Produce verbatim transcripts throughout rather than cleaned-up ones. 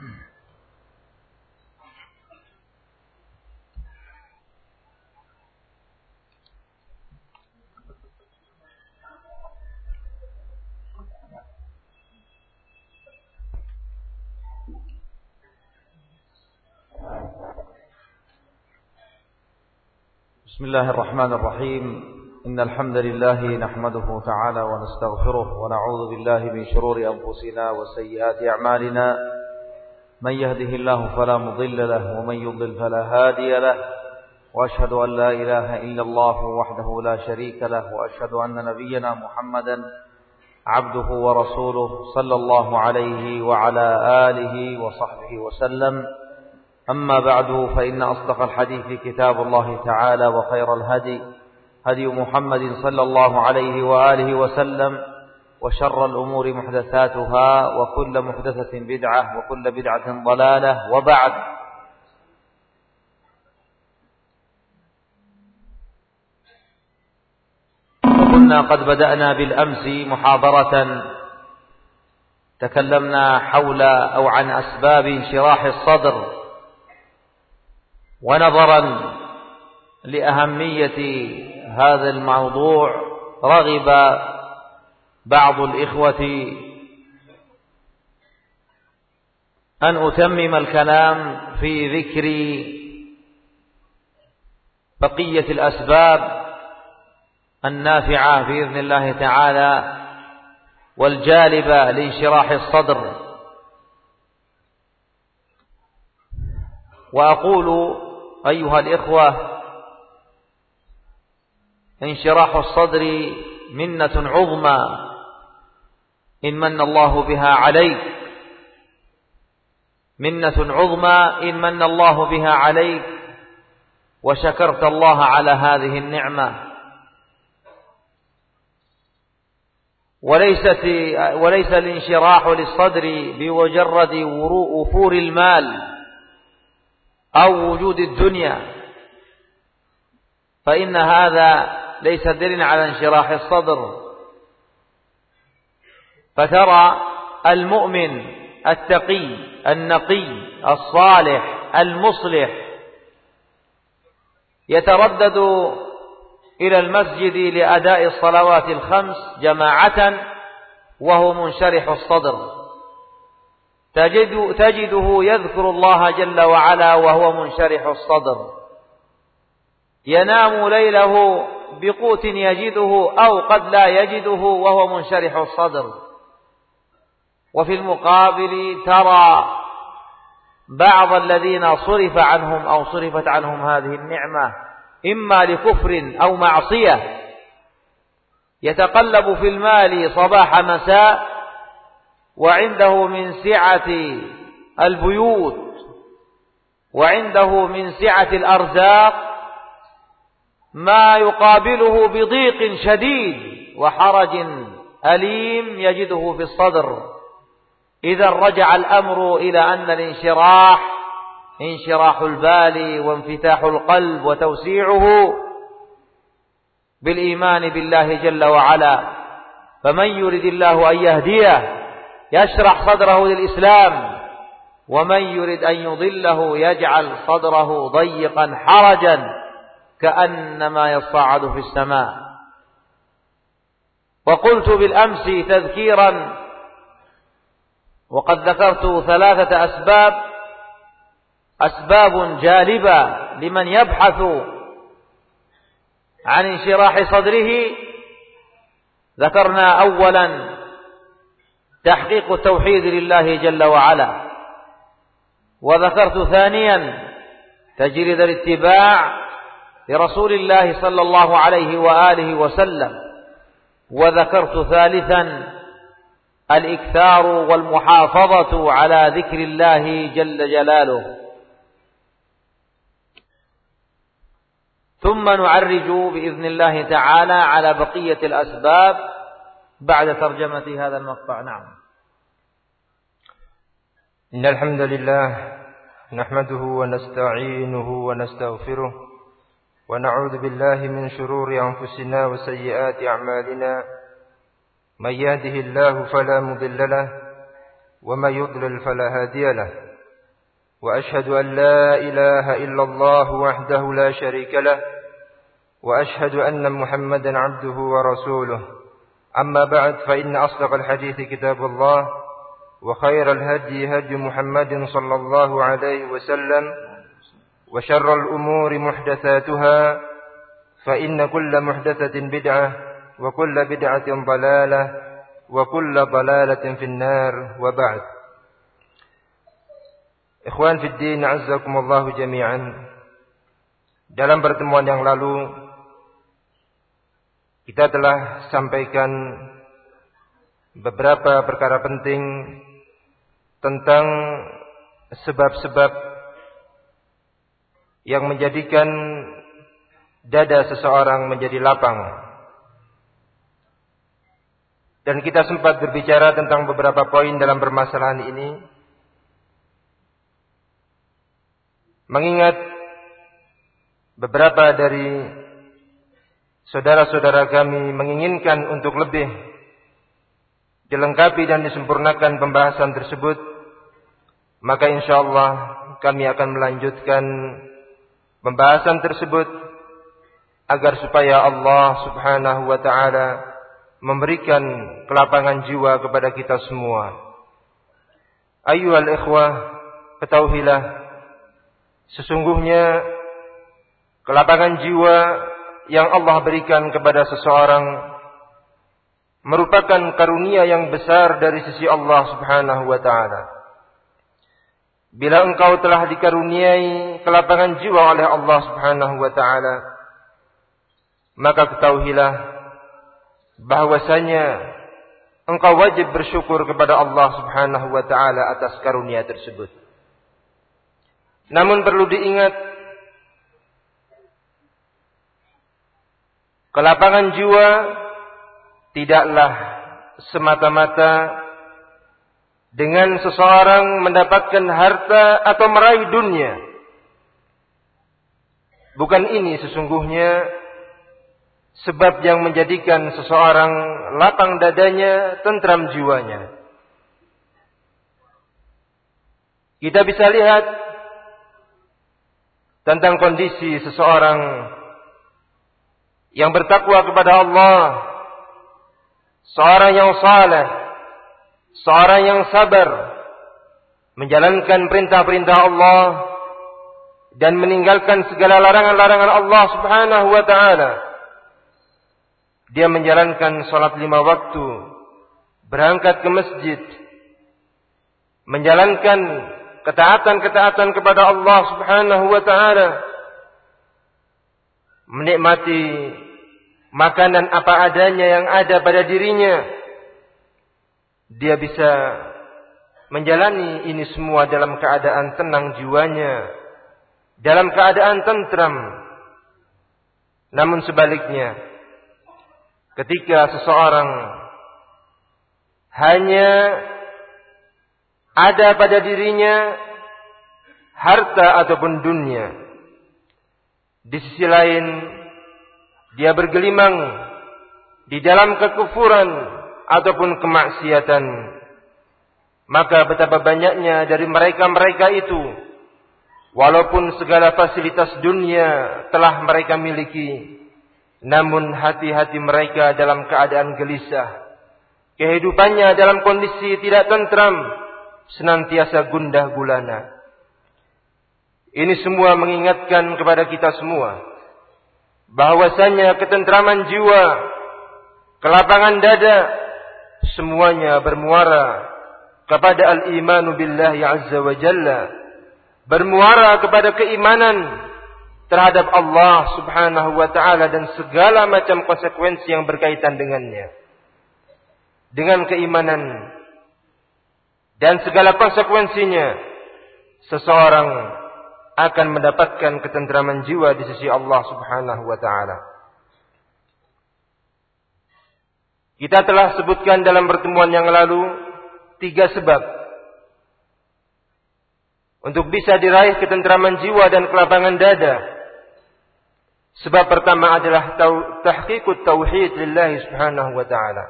بسم الله الرحمن الرحيم. إن الحمد لله نحمده تعالى ونستغفره ونعوذ بالله من شرور أنفسنا وسيئات أعمالنا. من يهده الله فلا مضل له ومن يضلل فلا هادي له، وأشهد أن لا إله إلا الله وحده لا شريك له، وأشهد أن نبينا محمدا عبده ورسوله صلى الله عليه وعلى آله وصحبه وسلم. أما بعد، فإن أصدق الحديث كتاب الله تعالى، وخير الهدي هدي محمد صلى الله عليه وآله وسلم، وشر الأمور محدثاتها، وكل محدثة بدعة، وكل بدعة ضلالة. وبعد، وكنا قد بدأنا بالأمس محاضرة تكلمنا حول أو عن أسباب انشراح الصدر، ونظرا لأهمية هذا الموضوع رغب بعض الإخوة أن أتمم الكلام في ذكر بقية الأسباب النافعة بإذن الله تعالى والجالبة لانشراح الصدر. وأقول أيها الإخوة، انشراح الصدر منة عظمى إن من الله بها عليك، منة عظمى إن من الله بها عليك وشكرت الله على هذه النعمة. وليست وليس الانشراح للصدر بمجرد وفور المال أو وجود الدنيا، فإن هذا ليس دليلا على انشراح الصدر. فترى المؤمن التقي النقي الصالح المصلح يتردد إلى المسجد لأداء الصلوات الخمس جماعة وهو منشرح الصدر، تجد تجده يذكر الله جل وعلا وهو منشرح الصدر، ينام ليله بقوت يجده أو قد لا يجده وهو منشرح الصدر. وفي المقابل ترى بعض الذين صرف عنهم أو صرفت عنهم هذه النعمة إما لكفر أو معصية، يتقلب في المال صباح مساء، وعنده من سعة البيوت وعنده من سعة الأرزاق ما يقابله بضيق شديد وحرج أليم يجده في الصدر. إذا رجع الأمر إلى أن الانشراح انشراح البال وانفتاح القلب وتوسيعه بالإيمان بالله جل وعلا. فمن يرد الله أن يهديه يشرح صدره للإسلام، ومن يرد أن يضله يجعل صدره ضيقا حرجا كأنما يصعد في السماء. وقلت بالأمس تذكيرا، وقد ذكرت ثلاثة أسباب أسباب جالبة لمن يبحث عن انشراح صدره. ذكرنا أولا تحقيق التوحيد لله جل وعلا، وذكرت ثانيا تجريد الاتباع لرسول الله صلى الله عليه وآله وسلم، وذكرت ثالثا الإكثار والمحافظة على ذكر الله جل جلاله. ثم نعرج بإذن الله تعالى على بقية الأسباب بعد ترجمة هذا المقطع. نعم. إن الحمد لله نحمده ونستعينه ونستغفره، ونعوذ بالله من شرور أنفسنا وسيئات أعمالنا. من يهده الله فلا مضل له، ومن يضلل فلا هادي له. وأشهد أن لا إله إلا الله وحده لا شريك له وأشهد أن محمدا عبده ورسوله أما بعد فإن أصدق الحديث كتاب الله وخير الهدي هدي محمد صلى الله عليه وسلم وشر الأمور محدثاتها فإن كل محدثة بدعة وكل بدعة ضلالة وكل ضلالة في النار وبعد. Ikhwan fid din, azzakumullahu jami'an. Dalam pertemuan yang lalu kita telah sampaikan beberapa perkara penting tentang sebab-sebab yang menjadikan dada seseorang menjadi lapang. Dan kita sempat berbicara tentang beberapa poin dalam permasalahan ini. Mengingat beberapa dari saudara-saudara kami menginginkan untuk lebih dilengkapi dan disempurnakan pembahasan tersebut, maka insyaallah kami akan melanjutkan pembahasan tersebut agar supaya Allah Subhanahu wa taala memberikan kelapangan jiwa kepada kita semua. Ayyuhal ikhwah, ketahuilah sesungguhnya kelapangan jiwa yang Allah berikan kepada seseorang merupakan karunia yang besar dari sisi Allah Subhanahu wa taala. Bila engkau telah dikaruniai kelapangan jiwa oleh Allah Subhanahu wa taala, maka ketahuilah bahwasanya engkau wajib bersyukur kepada Allah Subhanahu wa taala atas karunia tersebut. Namun perlu diingat, kelapangan jiwa tidaklah semata-mata dengan seseorang mendapatkan harta atau meraih dunia. Bukan ini sesungguhnya sebab yang menjadikan seseorang lapang dadanya, tentram jiwanya. Kita bisa lihat tentang kondisi seseorang yang bertakwa kepada Allah, seorang yang saleh, seorang yang sabar, menjalankan perintah-perintah Allah dan meninggalkan segala larangan-larangan Allah Subhanahu wa taala. Dia menjalankan salat lima waktu, berangkat ke masjid, menjalankan ketaatan-ketaatan kepada Allah Subhanahu wa taala, menikmati makanan apa adanya yang ada pada dirinya. Dia bisa menjalani ini semua dalam keadaan tenang jiwanya, dalam keadaan tentram. Namun sebaliknya, ketika seseorang hanya ada pada dirinya harta ataupun dunia, di sisi lain dia bergelimang di dalam kekufuran ataupun kemaksiatan, maka betapa banyaknya dari mereka-mereka itu, walaupun segala fasilitas dunia telah mereka miliki, namun hati-hati mereka dalam keadaan gelisah, kehidupannya dalam kondisi tidak tentram, senantiasa gundah gulana. Ini semua mengingatkan kepada kita semua bahwasanya ketentraman jiwa, kelapangan dada, semuanya bermuara kepada al-imanu billahi azza wa jalla, bermuara kepada keimanan terhadap Allah Subhanahu wa taala dan segala macam konsekuensi yang berkaitan dengannya. Dengan keimanan dan segala konsekuensinya, seseorang akan mendapatkan ketentraman jiwa di sisi Allah Subhanahu wa taala. Kita telah sebutkan dalam pertemuan yang lalu tiga sebab untuk bisa diraih ketentraman jiwa dan kelapangan dada. Sebab pertama adalah tahqiqut tauhid lillahi subhanahu wa ta'ala.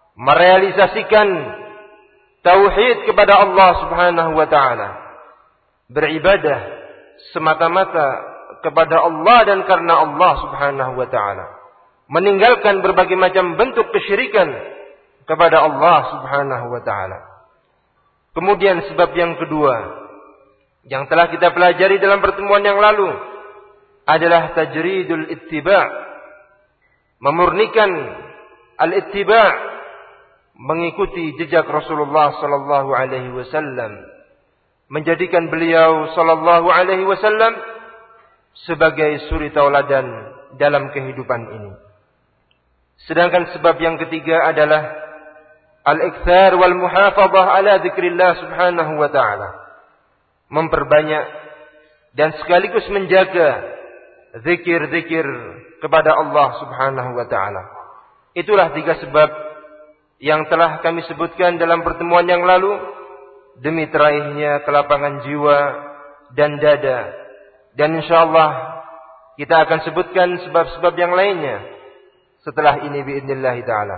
Merealisasikan tauhid kepada Allah subhanahu wa ta'ala. beribadah semata-mata kepada Allah dan karena Allah Subhanahu wa taala, meninggalkan berbagai macam bentuk kesyirikan kepada Allah Subhanahu wa taala. Kemudian sebab yang kedua yang telah kita pelajari dalam pertemuan yang lalu adalah tajridul ittiba', memurnikan al-ittiba', mengikuti jejak Rasulullah sallallahu alaihi wasallam, menjadikan beliau sallallahu alaihi wasallam sebagai suri tauladan dalam kehidupan ini. Sedangkan sebab yang ketiga adalah al-iktsar wal muhafadzah ala dzikrillah subhanahu wa ta'ala, memperbanyak dan sekaligus menjaga zikir-zikir kepada Allah subhanahu wa ta'ala. Itulah tiga sebab yang telah kami sebutkan dalam pertemuan yang lalu, demi teraihnya kelapangan jiwa dan dada. Dan insyaallah kita akan sebutkan sebab-sebab yang lainnya setelah ini biidznillah ta'ala.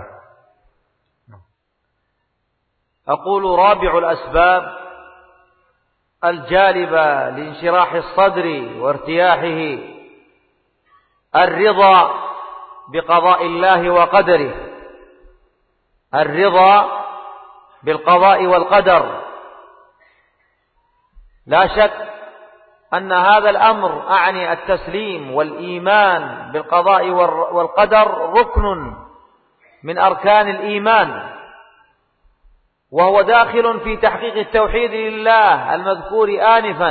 أقول رابع الأسباب الجالبة لانشراح الصدر وارتياحه الرضا بقضاء الله وقدره، الرضا بالقضاء والقدر. لا شك أن هذا الأمر أعني التسليم والإيمان بالقضاء والقدر ركن من أركان الإيمان، وهو داخل في تحقيق التوحيد لله المذكور آنفا.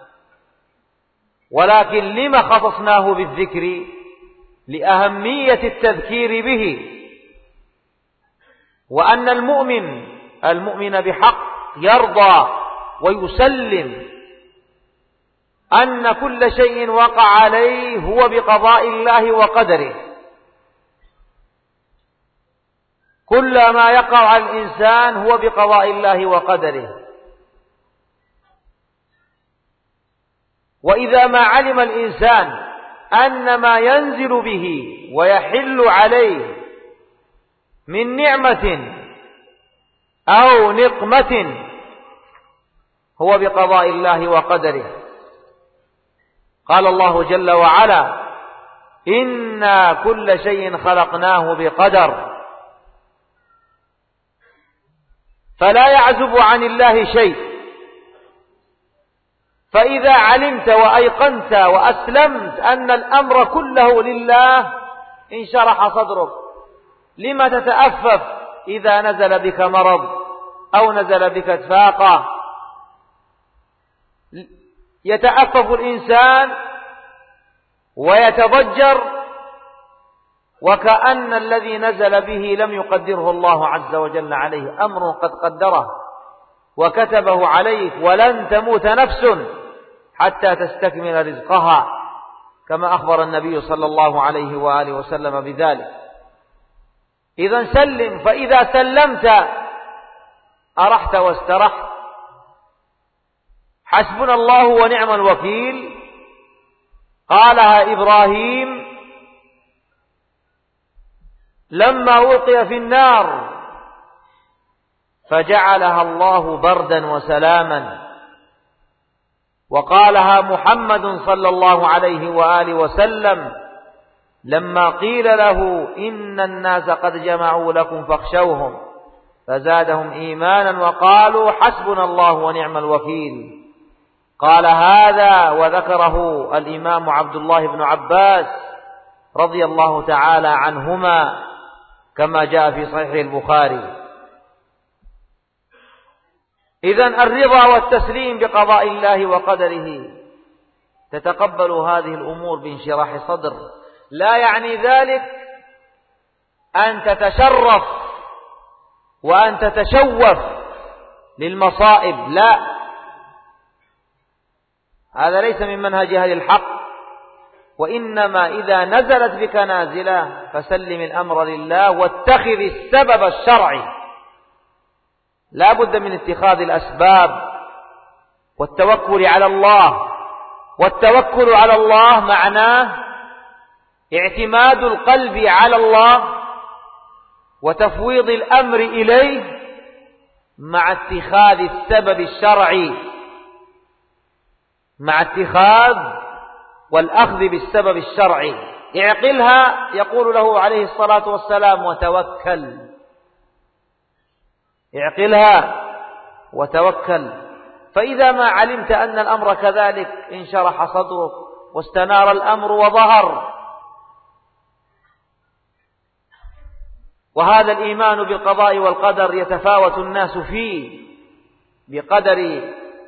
ولكن لما خصصناه بالذكر؟ لأهمية التذكير به، وأن المؤمن المؤمن بحق يرضى ويسلم أن كل شيء وقع عليه هو بقضاء الله وقدره. كل ما يقع على الإنسان هو بقضاء الله وقدره. وإذا ما علم الإنسان أن ما ينزل به ويحل عليه من نعمة أو نقمة هو بقضاء الله وقدره. قال الله جل وعلا: إنا كل شيء خلقناه بقدر. فلا يعزب عن الله شيء. فإذا علمت وأيقنت وأسلمت أن الأمر كله لله انشرح صدرك. لما تتأفف إذا نزل بك مرض أو نزل بك فاقة؟ يتأفف الإنسان ويتضجر وكأن الذي نزل به لم يقدره الله عز وجل عليه، أمر قد قدره وكتبه عليك، ولن تموت نفس حتى تستكمل رزقها، كما أخبر النبي صلى الله عليه وآله وسلم بذلك. إذن سلم، فإذا سلمت أرحت واسترحت. حسبنا الله ونعم الوكيل قالها إبراهيم لما ألقي في النار فجعلها الله بردا وسلاما. وقالها محمد صلى الله عليه وآله وسلم لما قيل له إن الناس قد جمعوا لكم فاخشوهم فزادهم إيمانا وقالوا حسبنا الله ونعم الوكيل. قال هذا وذكره الإمام عبد الله بن عباس رضي الله تعالى عنهما كما جاء في صحيح البخاري. إذن الرضا والتسليم بقضاء الله وقدره تتقبل هذه الأمور بانشراح صدر. لا يعني ذلك أن تتشرف وأن تتشوف للمصائب، لا، هذا ليس من منهج أهل الحق. وإنما إذا نزلت بك نازلة فسلم الأمر لله واتخذ السبب الشرعي. لا بد من اتخاذ الأسباب والتوكل على الله. والتوكل على الله معناه اعتماد القلب على الله وتفويض الأمر إليه مع اتخاذ السبب الشرعي. مع اتخاذ والأخذ بالسبب الشرعي. اعقلها يقول له عليه الصلاة والسلام وتوكل. اعقلها وتوكل. فإذا ما علمت أن الأمر كذلك انشرح صدرك واستنار الأمر وظهر. وهذا الإيمان بالقضاء والقدر يتفاوت الناس فيه بقدر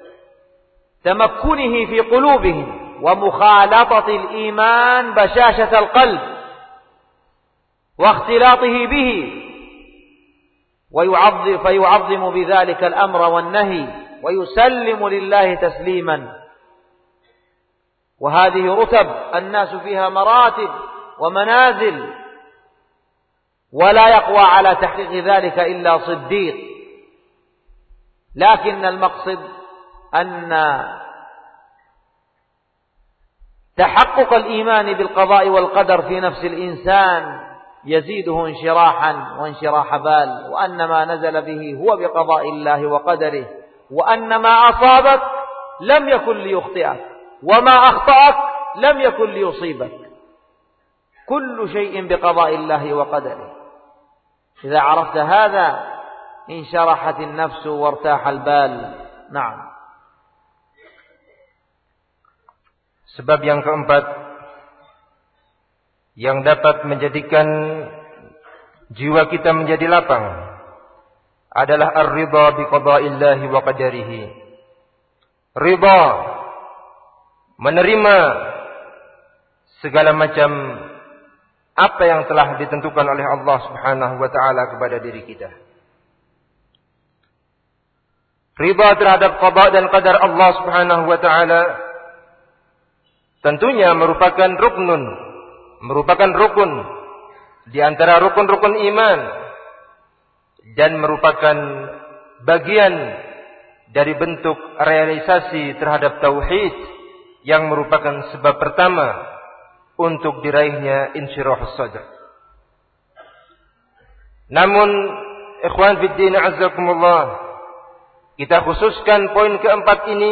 تمكنه في قلوبهم ومخالطة الإيمان بشاشة القلب واختلاطه به، ويعظم فيعظم بذلك الأمر والنهي ويسلم لله تسليما. وهذه رتب الناس فيها مراتب ومنازل، ولا يقوى على تحقيق ذلك إلا صديق. لكن المقصد أن تحقق الإيمان بالقضاء والقدر في نفس الإنسان يزيده انشراحا وانشراح بال، وأن ما نزل به هو بقضاء الله وقدره، وأن ما أصابك لم يكن ليخطئك، وما أخطأك لم يكن ليصيبك، كل شيء بقضاء الله وقدره. إذا عرفت هذا انشرحت النفس وارتاح البال. نعم. Sebab yang keempat yang dapat menjadikan jiwa kita menjadi lapang adalah ar-ridha bi qada'illahi wa qadarihi. Ridha, menerima segala macam apa yang telah ditentukan oleh Allah Subhanahu wa taala kepada diri kita. Ridha terhadap qada dan qadar Allah Subhanahu wa taala tentunya merupakan ruknun, merupakan rukun di antara rukun-rukun iman dan merupakan bagian dari bentuk realisasi terhadap tauhid yang merupakan sebab pertama untuk diraihnya insyirahus sadr. Namun ikhwan fiddin azzakumullah, kita khususkan poin keempat ini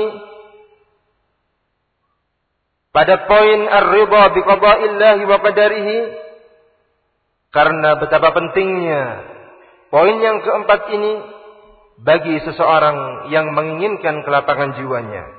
pada poin ar-ridha bi qada'illahi wa qadarihi, karena betapa pentingnya poin yang keempat ini bagi seseorang yang menginginkan kelapangan jiwanya.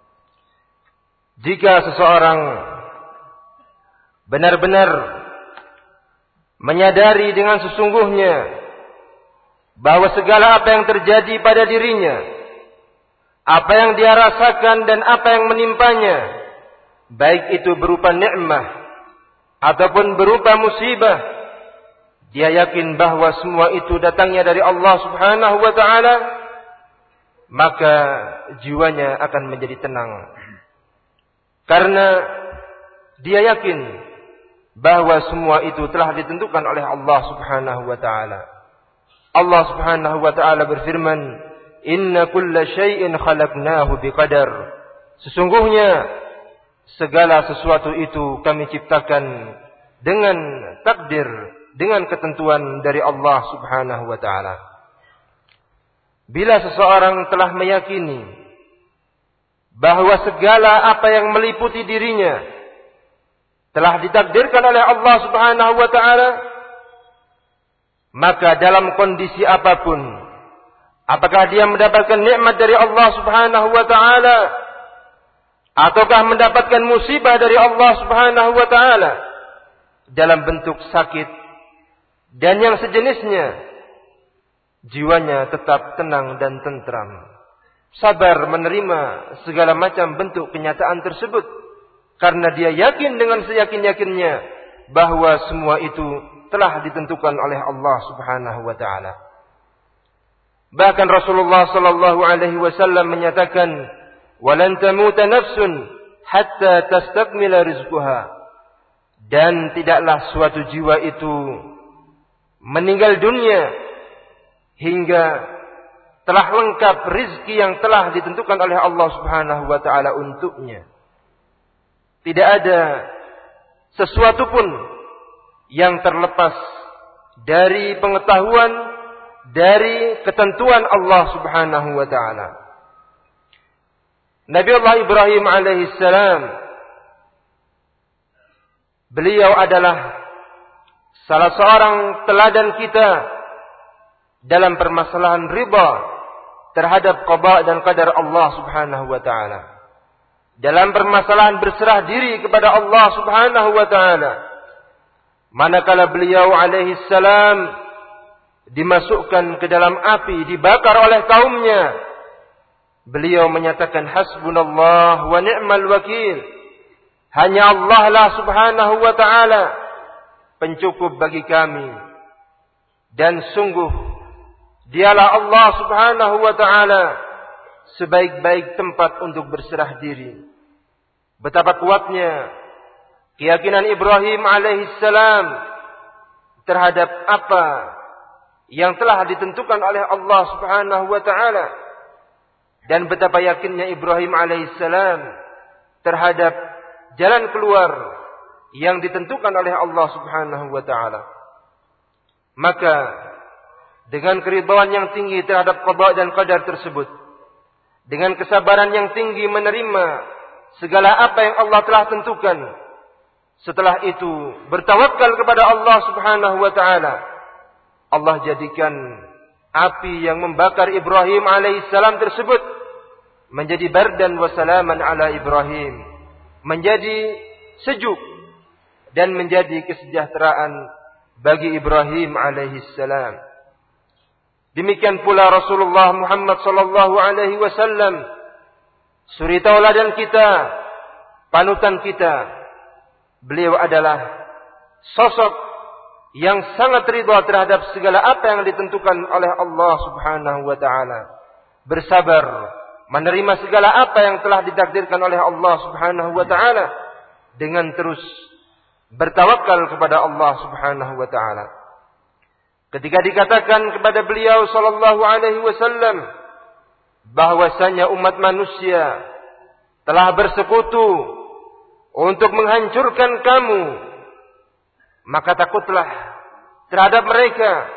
Jika seseorang benar-benar menyadari dengan sesungguhnya bahwa segala apa yang terjadi pada dirinya, apa yang dia rasakan dan apa yang menimpanya, baik itu berupa nikmah ataupun berupa musibah, dia yakin bahwa semua itu datangnya dari Allah Subhanahu wa taala, maka jiwanya akan menjadi tenang. Karena dia yakin bahwa semua itu telah ditentukan oleh Allah Subhanahu wa taala. Allah Subhanahu wa taala berfirman, "Inna kulla syai'in khalaqnahu biqadar." Sesungguhnya segala sesuatu itu kami ciptakan dengan takdir, dengan ketentuan dari Allah Subhanahu wa taala. Bila seseorang telah meyakini bahwa segala apa yang meliputi dirinya telah ditakdirkan oleh Allah Subhanahu wa taala, maka dalam kondisi apapun, apakah dia mendapatkan nikmat dari Allah Subhanahu wa taala ataukah mendapatkan musibah dari Allah Subhanahu wa taala dalam bentuk sakit dan yang sejenisnya, jiwanya tetap tenang dan tentram, sabar menerima segala macam bentuk kenyataan tersebut, karena dia yakin dengan seyakin-yakinnya bahwa semua itu telah ditentukan oleh Allah Subhanahu wa taala. Bahkan Rasulullah sallallahu alaihi wasallam menyatakan, "Walan tamuta nafsun hatta tastakmila rizquha." Dan tidaklah suatu jiwa itu meninggal dunia hingga telah lengkap rizki yang telah ditentukan oleh Allah Subhanahu wa taala untuknya. Tidak ada sesuatu pun yang terlepas dari pengetahuan, dari ketentuan Allah Subhanahu wa taala. Nabiullah Ibrahim alaihissalam, beliau adalah salah seorang teladan kita dalam permasalahan riba terhadap qada dan qadar Allah Subhanahu wa taala. Dalam permasalahan berserah diri kepada Allah Subhanahu wa taala. Manakala beliau alaihi salam dimasukkan ke dalam api, dibakar oleh kaumnya, beliau menyatakan hasbunallah wa ni'mal wakil. Hanya Allah lah Subhanahu wa taala pencukup bagi kami, dan sungguh dialah Allah Subhanahu wa taala sebaik-baik tempat untuk berserah diri. Betapa kuatnya keyakinan Ibrahim alaihissalam terhadap apa yang telah ditentukan oleh Allah Subhanahu wa taala, dan betapa yakinnya Ibrahim alaihissalam terhadap jalan keluar yang ditentukan oleh Allah Subhanahu wa taala. Maka dengan keridhaan yang tinggi terhadap qada dan qadar tersebut, dengan kesabaran yang tinggi menerima segala apa yang Allah telah tentukan, setelah itu bertawakal kepada Allah Subhanahu wa taala, Allah jadikan api yang membakar Ibrahim alaihissalam tersebut menjadi bardan wa salaman ala Ibrahim, menjadi sejuk dan menjadi kesejahteraan bagi Ibrahim alaihissalam. Demikian pula Rasulullah Muhammad sallallahu alaihi wasallam, suri tauladan kita, panutan kita. Beliau adalah sosok yang sangat ridha terhadap segala apa yang ditentukan oleh Allah Subhanahu wa taala. Bersabar menerima segala apa yang telah ditakdirkan oleh Allah Subhanahu wa taala dengan terus bertawakal kepada Allah Subhanahu wa taala. Ketika dikatakan kepada beliau sallallahu alaihi wasallam bahwasanya umat manusia telah bersekutu untuk menghancurkan kamu, maka takutlah terhadap mereka.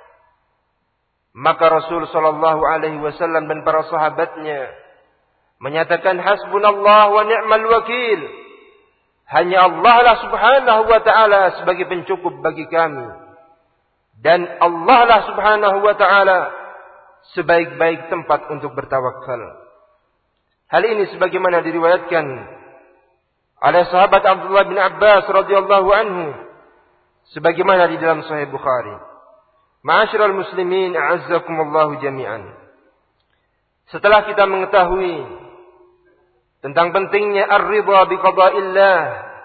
Maka Rasul sallallahu alaihi wasallam dan para sahabatnya menyatakan hasbunallah wa ni'mal wakil. Hanya Allah lah Subhanahu wa taala sebagai pencukup bagi kami, dan Allah lah Subhanahu wa taala sebaik-baik tempat untuk bertawakal. Hal ini sebagaimana diriwayatkan oleh sahabat Abdullah bin Abbas radhiyallahu anhu, sebagaimana di dalam Sahih Bukhari. Ma'asyiral muslimin, a'azzakumullah jami'an. Setelah kita mengetahui tentang pentingnya ar-ridha bi qada'illah,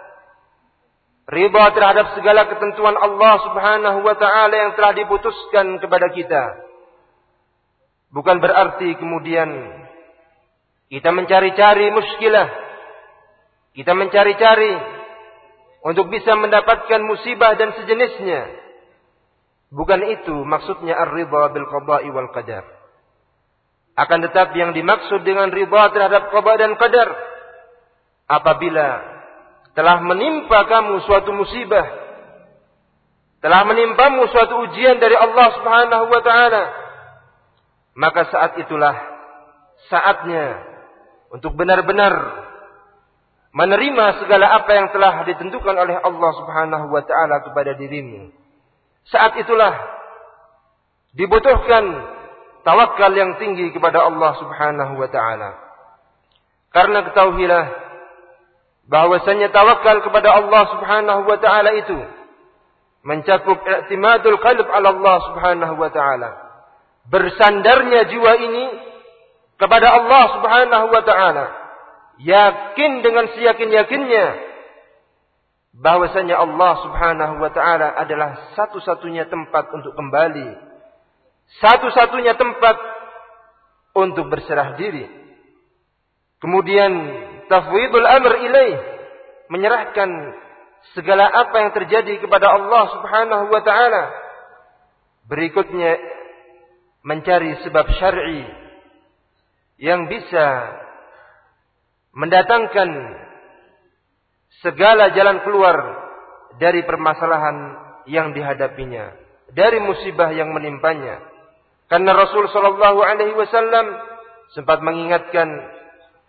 ridha terhadap segala ketentuan Allah Subhanahu wa taala yang telah diputuskan kepada kita, bukan berarti kemudian kita mencari-cari muskilah, kita mencari-cari untuk bisa mendapatkan musibah dan sejenisnya. Bukan itu maksudnya ar-ridha bil qada'i wal qadar. Akan tetapi yang dimaksud dengan ridha terhadap qada dan qadar, apabila telah menimpa kamu suatu musibah, telah menimpamu suatu ujian dari Allah Subhanahu wa taala, maka saat itulah saatnya untuk benar-benar menerima segala apa yang telah ditentukan oleh Allah Subhanahu wa taala kepada dirimu. Saat itulah dibutuhkan tawakal yang tinggi kepada Allah Subhanahu wa taala. Karena ketahuilah bahwasanya tawakal kepada Allah Subhanahu wa taala itu mencakup i'timadul qalb ala Allah Subhanahu wa taala. Bersandarnya jiwa ini kepada Allah Subhanahu wa taala, yakin dengan seyakin-yakinnya bahwasanya Allah Subhanahu wa taala adalah satu-satunya tempat untuk kembali, satu-satunya tempat untuk berserah diri. Kemudian tafwidul amr ilaih, menyerahkan segala apa yang terjadi kepada Allah Subhanahu wa taala. Berikutnya mencari sebab syar'i yang bisa mendatangkan segala jalan keluar dari permasalahan yang dihadapinya, dari musibah yang menimpanya. Karena Rasul sallallahu alaihi wasallam sempat mengingatkan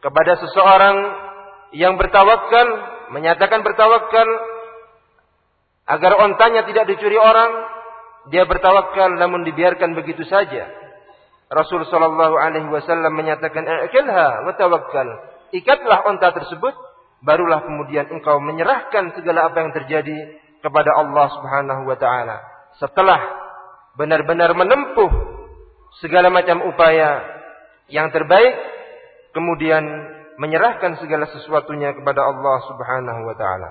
kepada seseorang yang bertawakal, menyatakan bertawakal agar ontanya tidak dicuri orang, dia bertawakal namun dibiarkan begitu saja. Rasul sallallahu alaihi wasallam menyatakan, "I'kilha wa tawakkal." Ikatlah onta tersebut, barulah kemudian engkau menyerahkan segala apa yang terjadi kepada Allah Subhanahu wa taala. Setelah benar-benar menempuh segala macam upaya yang terbaik, kemudian menyerahkan segala sesuatunya kepada Allah Subhanahu wa taala.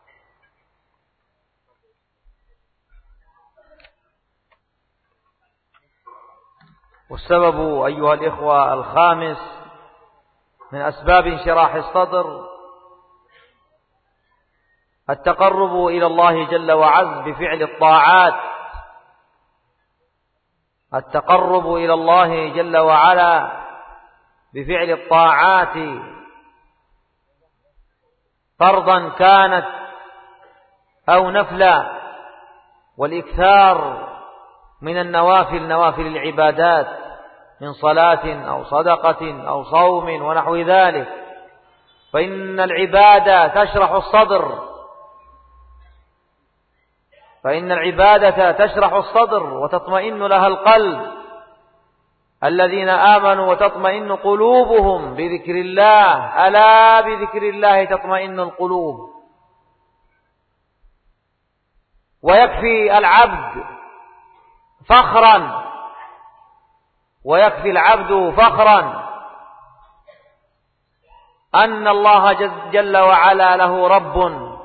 والسبب أيها الإخوة الخامس من أسباب انشراح الصدر التقرب إلى الله جل وعز بفعل الطاعات. التقرب إلى الله جل وعلا بفعل الطاعات فرضا كانت أو نفلا، والإكثار من النوافل، نوافل العبادات من صلاة أو صدقة أو صوم ونحو ذلك، فإن العبادة تشرح الصدر فإن العبادة تشرح الصدر وتطمئن لها القلب. الذين آمنوا وتطمئن قلوبهم بذكر الله، ألا بذكر الله تطمئن القلوب. ويكفي العبد فخرا ويكفي العبد فخرا أن الله جل وعلا له رب،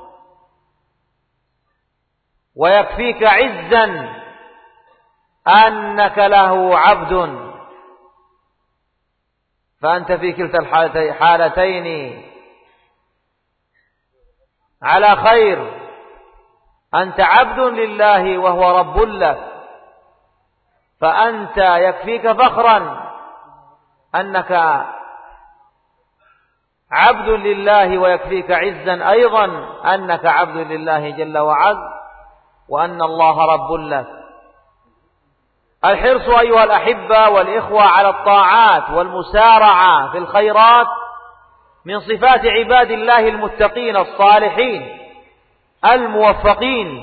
ويكفيك عزا أنك له عبد، فأنت في كلتا الحالتين على خير. أنت عبد لله وهو رب لك، فأنت يكفيك فخرا أنك عبد لله، ويكفيك عزا أيضا أنك عبد لله جل وعز، وأن الله رب لك. الحرص أيها الأحبة والإخوة على الطاعات والمسارعة في الخيرات من صفات عباد الله المتقين الصالحين الموفقين،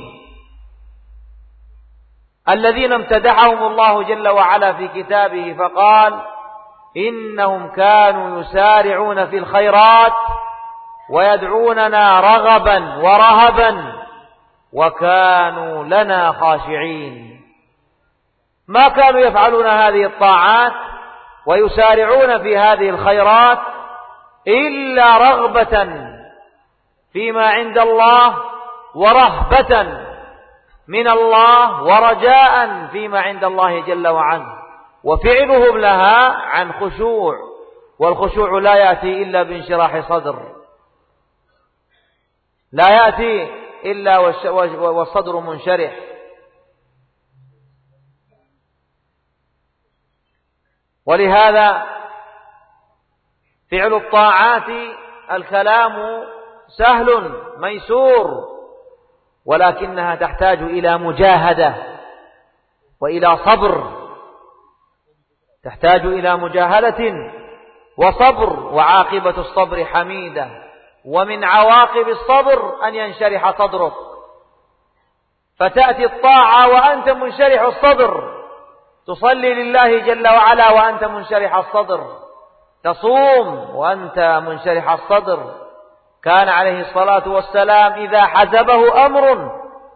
الذين امتدحهم الله جل وعلا في كتابه فقال: إنهم كانوا يسارعون في الخيرات ويدعوننا رغبا ورهبا وكانوا لنا خاشعين. ما كانوا يفعلون هذه الطاعات ويسارعون في هذه الخيرات إلا رغبة فيما عند الله ورهبة من الله ورجاء فيما عند الله جل وعلا، وفعلهم لها عن خشوع، والخشوع لا يأتي إلا بانشراح صدر، لا يأتي إلا والصدر منشرح. ولهذا فعل الطاعات الكلام سهل ميسور، ولكنها تحتاج إلى مجاهدة وإلى صبر، تحتاج إلى مجاهدة وصبر، وعاقبة الصبر حميدة. ومن عواقب الصبر أن ينشرح صدرك، فتأتي الطاعة وأنت منشرح الصدر، تصلي لله جل وعلا وأنت منشرح الصدر، تصوم وأنت منشرح الصدر. كان عليه الصلاة والسلام إذا حزبه أمر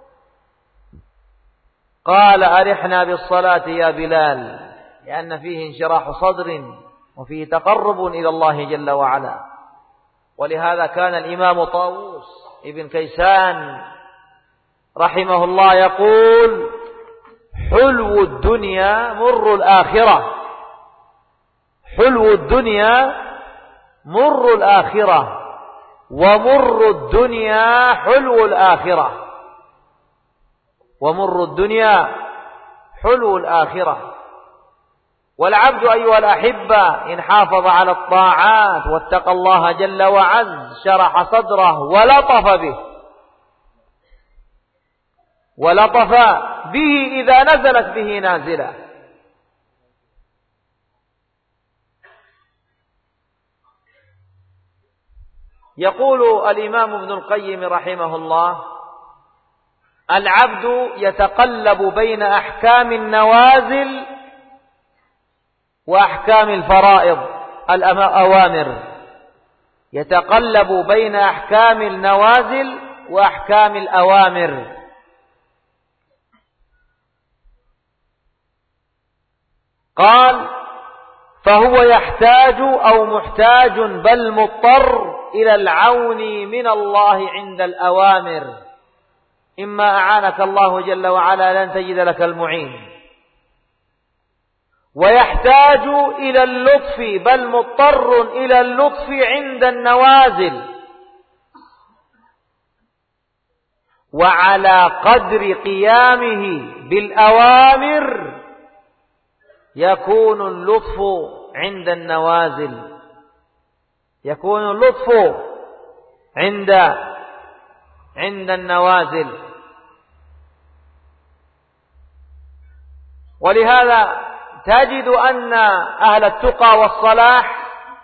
قال: أرحنا بالصلاة يا بلال، لأن فيه انشراح صدر وفيه تقرب إلى الله جل وعلا. ولهذا كان الإمام طاووس ابن كيسان رحمه الله يقول: حلو الدنيا مر الآخرة، حلو الدنيا مر الآخرة، ومر الدنيا حلو الآخرة، ومر الدنيا حلو الآخرة. والعبد أيها الأحبة إن حافظ على الطاعات واتقى الله جل وعز شرح صدره ولطف به، ولطف به إذا نزلت به نازلة. يقول الإمام ابن القيم رحمه الله: العبد يتقلب بين أحكام النوازل وأحكام الفرائض الأوامر، يتقلب بين أحكام النوازل وأحكام الأوامر. قال: فهو يحتاج أو محتاج بل مضطر إلى العون من الله عند الأوامر، إما أعانك الله جل وعلا لن تجد لك المعين، ويحتاج إلى اللطف بل مضطر إلى اللطف عند النوازل، وعلى قدر قيامه بالأوامر يكون اللطف عند النوازل، يكون اللطف عند عند النوازل. ولهذا تجد أن أهل التقى والصلاح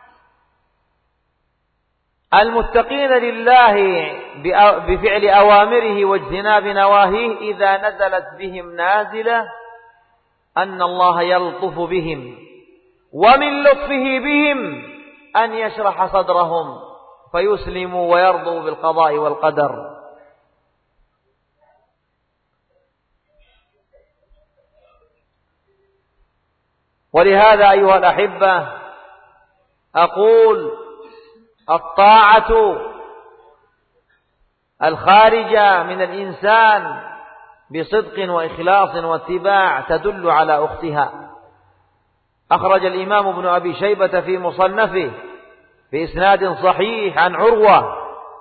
المتقين لله بفعل أوامره واجتناب نواهيه إذا نزلت بهم نازلة أن الله يلطف بهم، ومن لطفه بهم أن يشرح صدرهم فيسلموا ويرضوا بالقضاء والقدر. ولهذا أيها الأحبة أقول: الطاعة الخارجة من الإنسان بصدق وإخلاص واتباع تدل على أختها. أخرج الإمام ابن أبي شيبة في مصنفه بإسناد صحيح عن عروة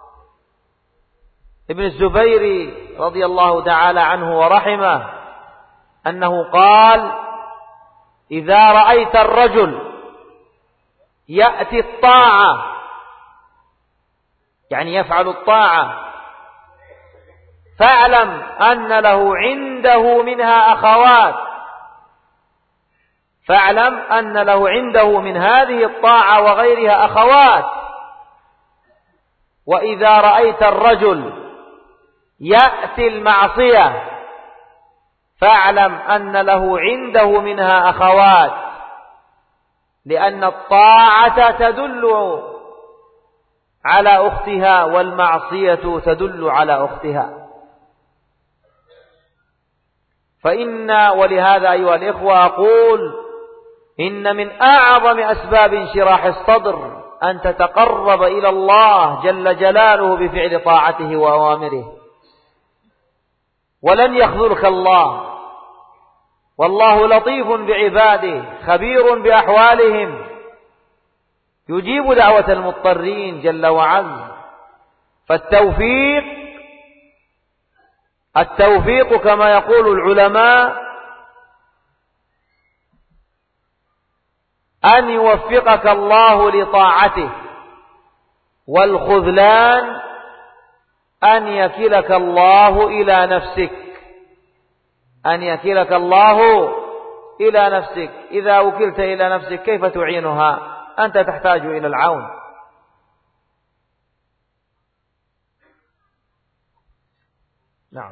ابن الزبير رضي الله تعالى عنه ورحمه أنه قال: إذا رأيت الرجل يأتي الطاعة، يعني يفعل الطاعة، فاعلم أن له عنده منها أخوات، فاعلم أن له عنده من هذه الطاعة وغيرها أخوات. وإذا رأيت الرجل يأتي المعصية فاعلم أن له عنده منها أخوات، لأن الطاعة تدل على أختها والمعصية تدل على أختها. فإن ولهذا أيها الإخوة أقول: إن من أعظم أسباب انشراح الصدر أن تتقرب إلى الله جل جلاله بفعل طاعته وأوامره، ولن يخذلك الله، والله لطيف بعباده خبير بأحوالهم، يجيب دعوة المضطرين جل وعز. فالتوفيق التوفيق كما يقول العلماء أن يوفقك الله لطاعته، والخذلان أن يكلك الله إلى نفسك، أن يكلك الله إلى نفسك. إذا وكلت إلى نفسك كيف تعينها؟ أنت تحتاج إلى العون. Nah,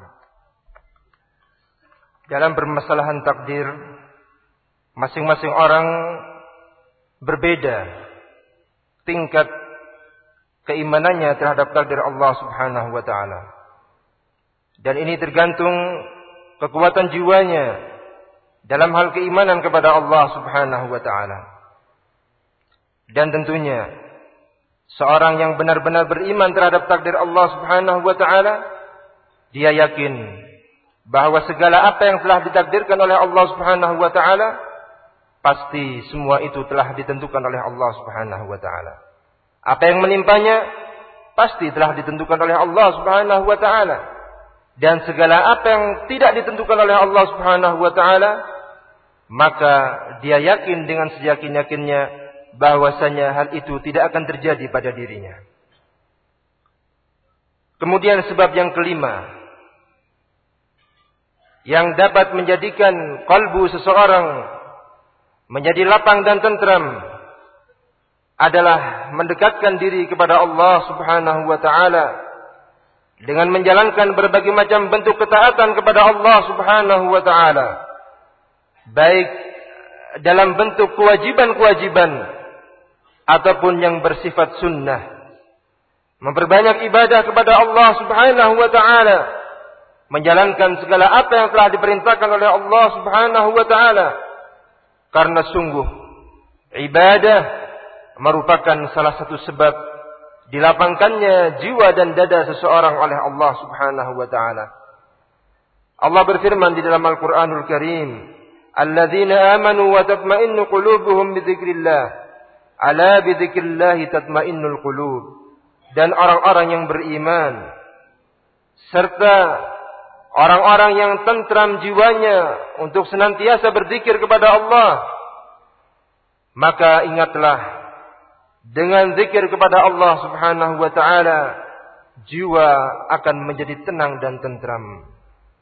dalam permasalahan takdir, masing-masing orang berbeda tingkat keimanannya terhadap takdir Allah Subhanahu wa taala. Dan ini tergantung kekuatan jiwanya dalam hal keimanan kepada Allah Subhanahu wa taala. Dan tentunya seorang yang benar-benar beriman terhadap takdir Allah Subhanahu wa taala, dia yakin bahwa segala apa yang telah ditakdirkan oleh Allah Subhanahu wa taala pasti semua itu telah ditentukan oleh Allah Subhanahu wa taala. Apa yang menimpanya pasti telah ditentukan oleh Allah Subhanahu wa taala. Dan segala apa yang tidak ditentukan oleh Allah Subhanahu wa taala, maka dia yakin dengan seyakin-yakinnya bahwasanya hal itu tidak akan terjadi pada dirinya. Kemudian sebab yang kelima yang dapat menjadikan kalbu seseorang menjadi lapang dan tentram adalah mendekatkan diri kepada Allah Subhanahu wa taala dengan menjalankan berbagai macam bentuk ketaatan kepada Allah Subhanahu wa taala, baik dalam bentuk kewajiban-kewajiban ataupun yang bersifat sunnah. Memperbanyak ibadah kepada Allah Subhanahu wa taala, menjalankan segala apa yang telah diperintahkan oleh Allah Subhanahu wa taala, karena sungguh ibadah merupakan salah satu sebab dilapangkannya jiwa dan dada seseorang oleh Allah Subhanahu wa taala. Allah berfirman di dalam Al-Qur'anul Karim, "Alladzina amanu wa tatma'innu qulubuhum bi dzikrillah, ala bi dzikrillah tatma'innul qulub." Dan orang-orang yang beriman serta orang-orang yang tentram jiwanya untuk senantiasa berzikir kepada Allah, maka ingatlah, dengan zikir kepada Allah Subhanahu wa taala, jiwa akan menjadi tenang dan tentram.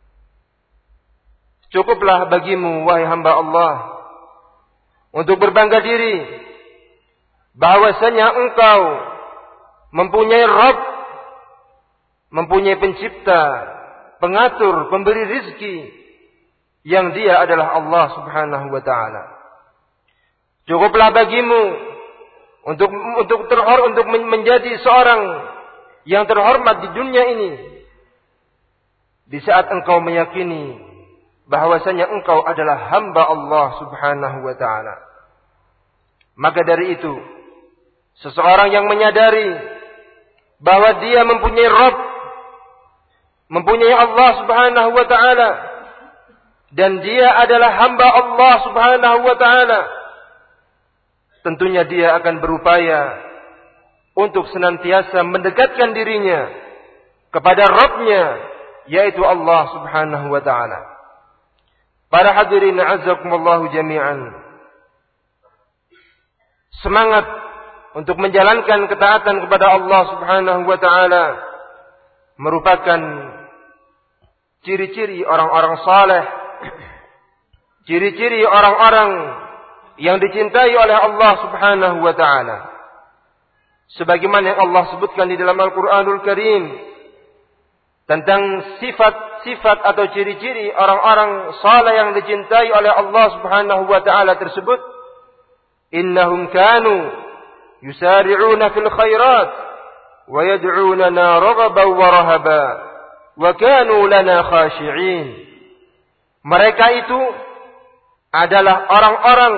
Cukuplah bagimu, wahai hamba Allah, untuk berbangga diri bahwasanya engkau mempunyai Rabb, mempunyai pencipta, pengatur, pemberi rizki, yang dia adalah Allah Subhanahu wa taala. Cukuplah bagimu untuk untuk terhormat, untuk menjadi seorang yang terhormat di dunia ini, di saat engkau meyakini bahwasanya engkau adalah hamba Allah Subhanahu wa taala. Maka dari itu, seseorang yang menyadari bahwa dia mempunyai Rabb, mempunyai Allah Subhanahu wa taala, dan dia adalah hamba Allah Subhanahu wa taala, tentunya dia akan berupaya untuk senantiasa mendekatkan dirinya kepada Rabb-Nya, yaitu Allah Subhanahu wa taala. Para hadirin azzakumullahu jami'an, semangat untuk menjalankan ketaatan kepada Allah Subhanahu wa taala merupakan ciri-ciri orang-orang saleh, ciri-ciri orang-orang yang dicintai oleh Allah Subhanahu wa taala. Sebagaimana yang Allah sebutkan di dalam Al-Qur'anul Karim tentang sifat-sifat atau ciri-ciri orang-orang saleh yang dicintai oleh Allah Subhanahu wa taala tersebut, innahum kanu yusari'una fil khairat wa yad'unana raghaban wa rahaba wa kanu lana khashi'in. Mereka itu adalah orang-orang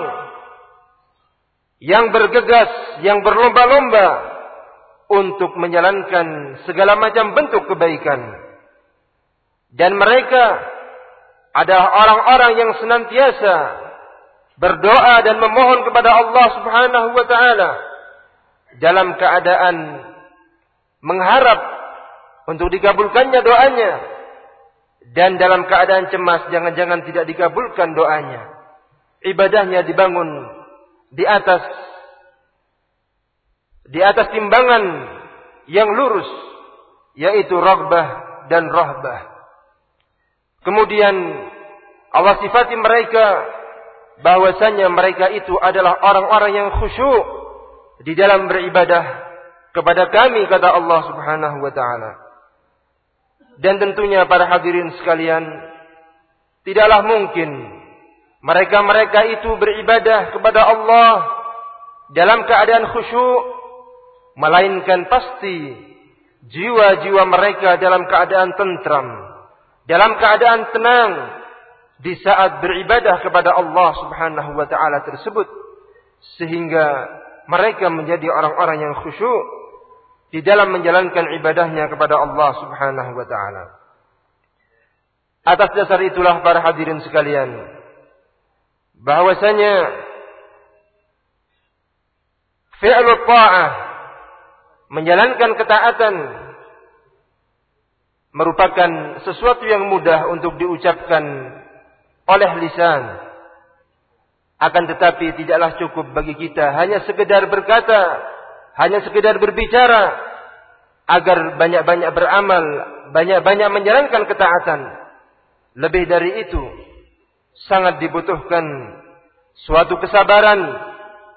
yang bergegas, yang berlomba-lomba untuk menjalankan segala macam bentuk kebaikan. Dan mereka adalah orang-orang yang senantiasa berdoa dan memohon kepada Allah Subhanahu wa taala dalam keadaan mengharap untuk dikabulkannya doanya, dan dalam keadaan cemas jangan-jangan tidak dikabulkan doanya. Ibadahnya dibangun di atas di atas timbangan yang lurus, yaitu raghbah dan rahbah. Kemudian Allah sifati mereka bahwasanya mereka itu adalah orang-orang yang khusyuk di dalam beribadah kepada kami, kata Allah Subhanahu wa taala. Dan tentunya para hadirin sekalian, tidaklah mungkin mereka-mereka itu beribadah kepada Allah dalam keadaan khusyuk, melainkan pasti jiwa-jiwa mereka dalam keadaan tentram, dalam keadaan tenang di saat beribadah kepada Allah Subhanahu wa taala tersebut, sehingga mereka menjadi orang-orang yang khusyuk di dalam menjalankan ibadahnya kepada Allah Subhanahu wa taala. Atas dasar itulah para hadirin sekalian, bahwasanya fi'lut ta'ah, menjalankan ketaatan, merupakan sesuatu yang mudah untuk diucapkan oleh lisan. Akan tetapi tidaklah cukup bagi kita hanya sekedar berkata, hanya sekedar berbicara, agar banyak-banyak beramal, banyak-banyak menjalankan ketaatan. Lebih dari itu, sangat dibutuhkan suatu kesabaran,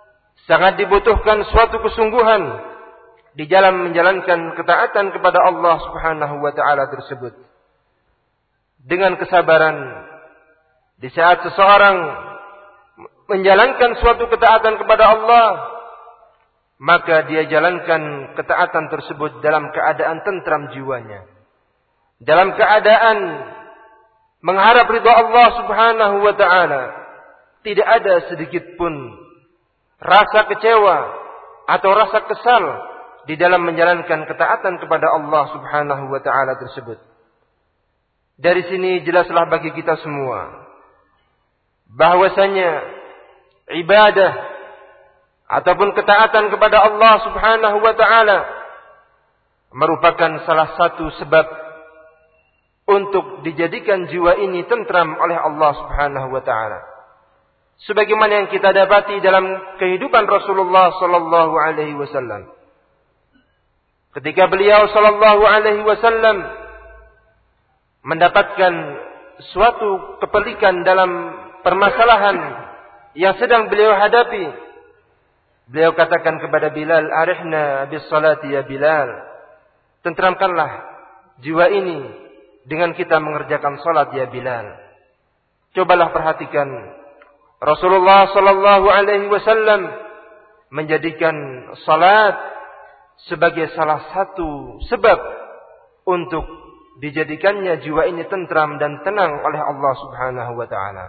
sangat dibutuhkan suatu kesungguhan di dalam menjalankan ketaatan kepada Allah Subhanahu wa taala tersebut. Dengan kesabaran di saat seseorang menjalankan suatu ketaatan kepada Allah, maka dia jalankan ketaatan tersebut dalam keadaan tentram jiwanya, dalam keadaan mengharap ridha Allah Subhanahu wa taala. Tidak ada sedikit pun rasa kecewa atau rasa kesal di dalam menjalankan ketaatan kepada Allah Subhanahu wa taala tersebut. Dari sini jelaslah bagi kita semua bahwasanya ibadah ataupun ketaatan kepada Allah Subhanahu wa taala merupakan salah satu sebab untuk dijadikan jiwa ini tentram oleh Allah Subhanahu wa taala. Sebagaimana yang kita dapati dalam kehidupan Rasulullah sallallahu alaihi wasallam. Ketika beliau sallallahu alaihi wasallam mendapatkan suatu kepelikan dalam permasalahan yang sedang beliau hadapi, beliau katakan kepada Bilal, "Arihna bis salati ya Bilal." Tentramkanlah jiwa ini dengan kita mengerjakan salat ya Bilal. Cobalah perhatikan, Rasulullah sallallahu alaihi wasallam menjadikan salat sebagai salah satu sebab untuk dijadikannya jiwa ini tentram dan tenang oleh Allah Subhanahu wa taala.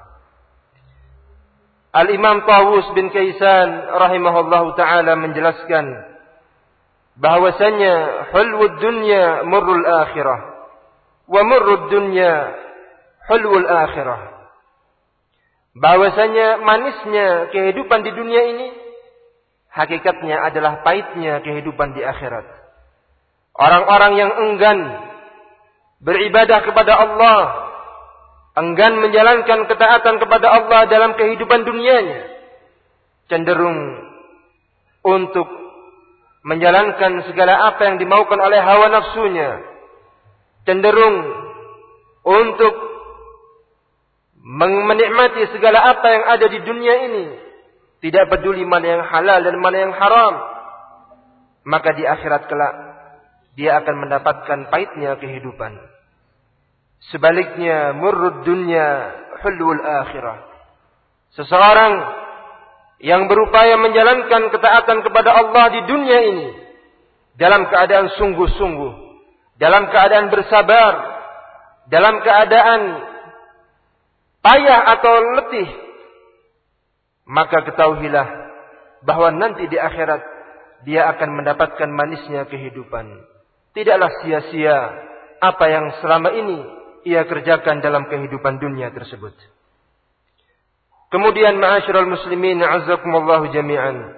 Al-Imam Tawus bin Kaisan rahimahullahu taala menjelaskan bahwasanya hulwud dunya murrul akhirah wa murrud dunya hulwul akhirah. Bahwasanya manisnya kehidupan di dunia ini hakikatnya adalah pahitnya kehidupan di akhirat. Orang-orang yang enggan beribadah kepada Allah, enggan menjalankan ketaatan kepada Allah dalam kehidupan dunianya, cenderung untuk menjalankan segala apa yang dimaukan oleh hawa nafsunya, cenderung untuk menikmati segala apa yang ada di dunia ini, tidak peduli mana yang halal dan mana yang haram. Maka di akhirat kelak dia akan mendapatkan pahitnya kehidupan. Sebaliknya, murrud dunya hulwul akhirah. Seseorang yang berupaya menjalankan ketaatan kepada Allah di dunia ini dalam keadaan sungguh-sungguh, dalam keadaan bersabar, dalam keadaan payah atau letih, maka ketahuilah bahwa nanti di akhirat dia akan mendapatkan manisnya kehidupan. Tidaklah sia-sia apa yang selama ini ia kerjakan dalam kehidupan dunia tersebut. Kemudian ma'asyiral muslimin a'azzakumullahu jami'an,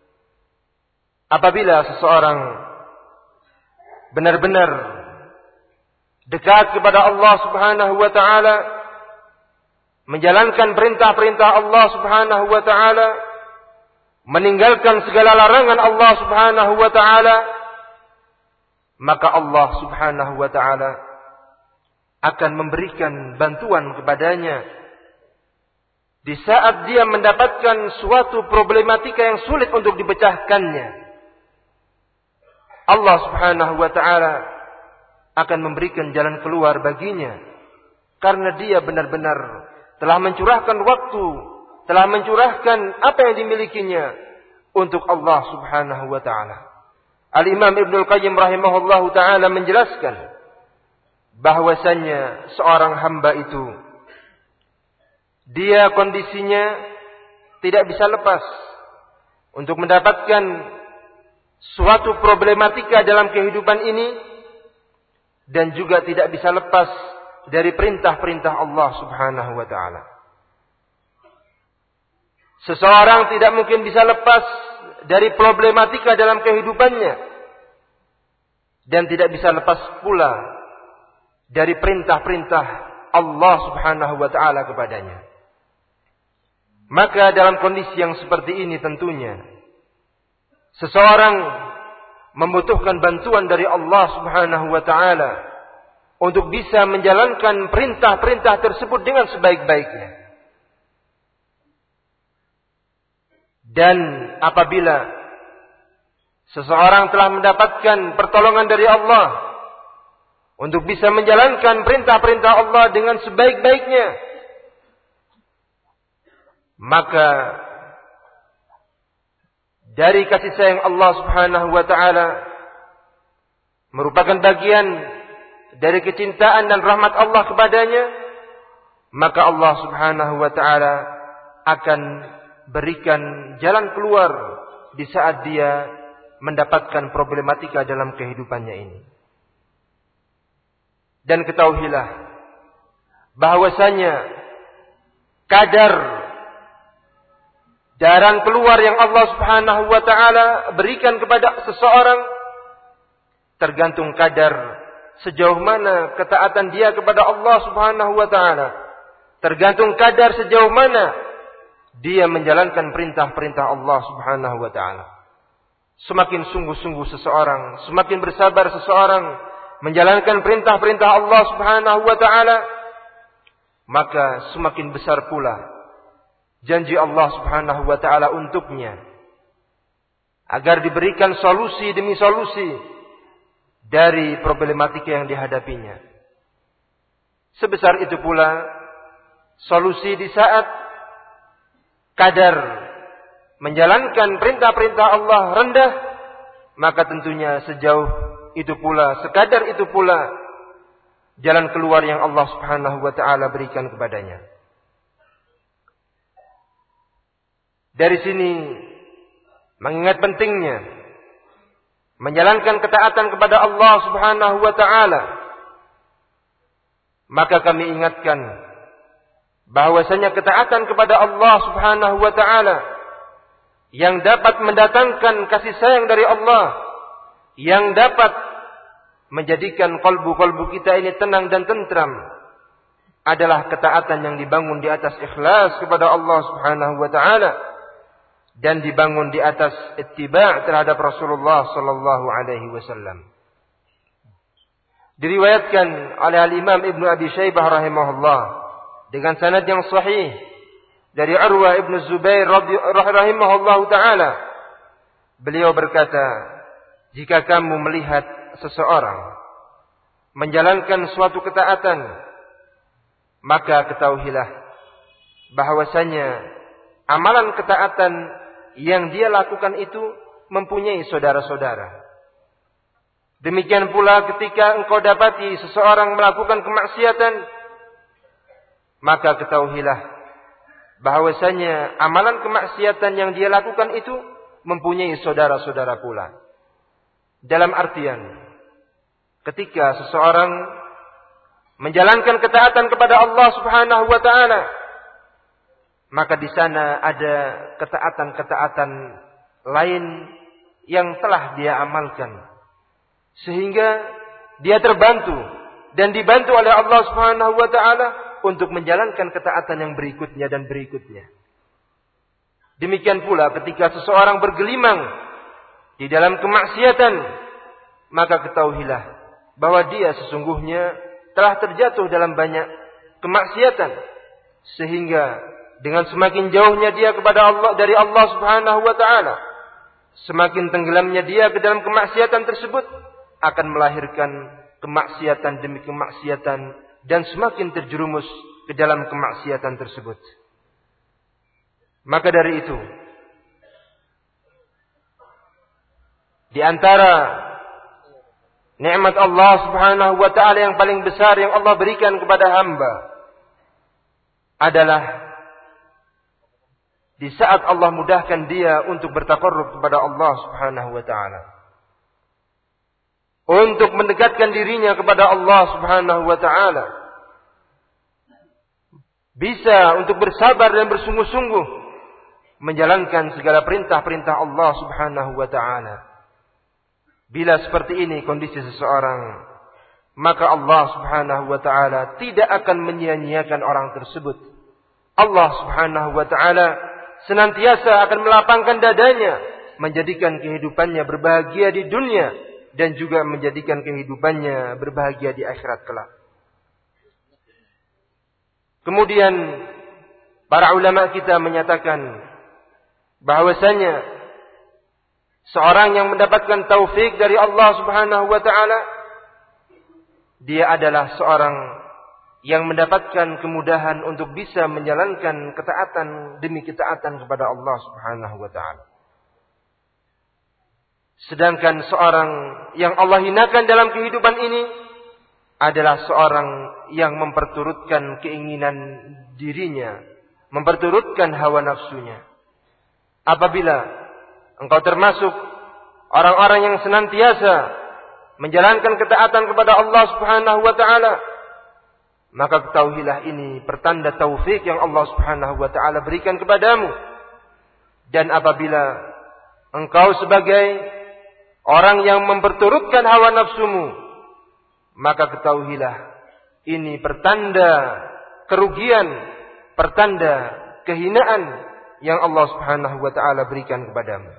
apabila seseorang benar-benar dekat kepada Allah Subhanahu wa taala, menjalankan perintah-perintah Allah Subhanahu wa taala, meninggalkan segala larangan Allah Subhanahu wa taala, maka Allah Subhanahu wa taala akan memberikan bantuan kepadanya di saat dia mendapatkan suatu problematika yang sulit untuk dipecahkannya. Allah Subhanahu wa taala akan memberikan jalan keluar baginya karena dia benar-benar telah mencurahkan waktu, telah mencurahkan apa yang dimilikinya untuk Allah Subhanahu wa taala. Al-Imam Ibnu Al-Qayyim rahimahullahu taala menjelaskan bahwasanya seorang hamba itu dia kondisinya tidak bisa lepas untuk mendapatkan suatu problematika dalam kehidupan ini dan juga tidak bisa lepas dari perintah-perintah Allah Subhanahu wa taala. Seseorang tidak mungkin bisa lepas dari problematika dalam kehidupannya dan tidak bisa lepas pula dari perintah-perintah Allah Subhanahu wa taala kepadanya. Maka dalam kondisi yang seperti ini tentunya seseorang membutuhkan bantuan dari Allah Subhanahu wa taala untuk bisa menjalankan perintah-perintah tersebut dengan sebaik-baiknya. Dan apabila seseorang telah mendapatkan pertolongan dari Allah untuk bisa menjalankan perintah-perintah Allah dengan sebaik-baiknya, maka dari kasih sayang Allah Subhanahu wa ta'ala merupakan bagian dari kecintaan dan rahmat Allah kepadanya, maka Allah Subhanahu wa ta'ala akan berikan jalan keluar di saat dia mendapatkan problematika dalam kehidupannya ini. Dan ketahuilah bahwasanya kadar jalan keluar yang Allah Subhanahu wa ta'ala berikan kepada seseorang tergantung kadar sejauh mana ketaatan dia kepada Allah Subhanahu wa ta'ala, tergantung kadar sejauh mana dia menjalankan perintah-perintah Allah Subhanahu wa ta'ala. Semakin sungguh-sungguh seseorang, semakin bersabar seseorang menjalankan perintah-perintah Allah Subhanahu wa ta'ala, maka semakin besar pula janji Allah Subhanahu wa ta'ala untuknya agar diberikan solusi demi solusi dari problematika yang dihadapinya. Sebesar itu pula solusi di saat kadar menjalankan perintah-perintah Allah rendah, maka tentunya sejauh itu pula, sekadar itu pula jalan keluar yang Allah Subhanahu wa ta'ala berikan kepadanya. Dari sini mengingat pentingnya menjalankan ketaatan kepada Allah Subhanahu wa ta'ala, maka kami ingatkan bahwasanya ketaatan kepada Allah Subhanahu wa ta'ala yang dapat mendatangkan kasih sayang dari Allah, yang dapat menjadikan kalbu-kalbu kita ini tenang dan tentram, adalah ketaatan yang dibangun di atas ikhlas kepada Allah Subhanahu wa ta'ala dan dibangun di atas ittiba' terhadap Rasulullah sallallahu alaihi wasallam. Diriwayatkan oleh Al-Imam Ibnu Abi Syaibah rahimahullah dengan sanad yang sahih dari Urwah Ibn Zubair rahimahullahu ta'ala. Beliau berkata, jika kamu melihat seseorang menjalankan suatu ketaatan, maka ketahuilah bahwasanya amalan ketaatan yang dia lakukan itu mempunyai saudara-saudara. Demikian pula ketika engkau dapati seseorang melakukan kemaksiatan, maka ketahuilah bahwasanya amalan kemaksiatan yang dia lakukan itu mempunyai saudara-saudara pula. Dalam artian, ketika seseorang menjalankan ketaatan kepada Allah Subhanahu wa ta'ala, maka di sana ada ketaatan-ketaatan lain yang telah dia amalkan, sehingga dia terbantu dan dibantu oleh Allah Subhanahu wa ta'ala untuk menjalankan ketaatan yang berikutnya dan berikutnya. Demikian pula ketika seseorang bergelimang di dalam kemaksiatan, maka ketahuilah bahwa dia sesungguhnya telah terjatuh dalam banyak kemaksiatan, sehingga dengan semakin jauhnya dia kepada Allah dari Allah Subhanahu wa ta'ala, semakin tenggelamnya dia ke dalam kemaksiatan tersebut akan melahirkan kemaksiatan demi kemaksiatan dan semakin terjerumus ke dalam kemaksiatan tersebut. Maka dari itu, di antara nikmat Allah Subhanahu wa ta'ala yang paling besar yang Allah berikan kepada hamba adalah di saat Allah mudahkan dia untuk bertaqarrub kepada Allah Subhanahu wa ta'ala, untuk mendekatkan dirinya kepada Allah Subhanahu wa ta'ala, bisa untuk bersabar dan bersungguh-sungguh menjalankan segala perintah-perintah Allah Subhanahu wa ta'ala. Bila seperti ini kondisi seseorang, maka Allah Subhanahu wa ta'ala tidak akan menyia-nyiakan orang tersebut. Allah Subhanahu wa ta'ala senantiasa akan melapangkan dadanya, menjadikan kehidupannya berbahagia di dunia dan juga menjadikan kehidupannya berbahagia di akhirat kelak. Kemudian para ulama kita menyatakan bahwasanya seorang yang mendapatkan taufik dari Allah Subhanahu wa taala, dia adalah seorang yang mendapatkan kemudahan untuk bisa menjalankan ketaatan demi ketaatan kepada Allah Subhanahu wa taala. Sedangkan seorang yang Allah hinakan dalam kehidupan ini adalah seorang yang memperturutkan keinginan dirinya, memperturutkan hawa nafsunya. Apabila engkau termasuk orang-orang yang senantiasa menjalankan ketaatan kepada Allah Subhanahu wa taala, maka ketahuilah ini pertanda taufik yang Allah Subhanahu wa taala berikan kepadamu. Dan apabila engkau sebagai orang yang memperturutkan hawa nafsumu, maka ketahuilah ini pertanda kerugian, pertanda kehinaan yang Allah Subhanahu wa taala berikan kepadamu.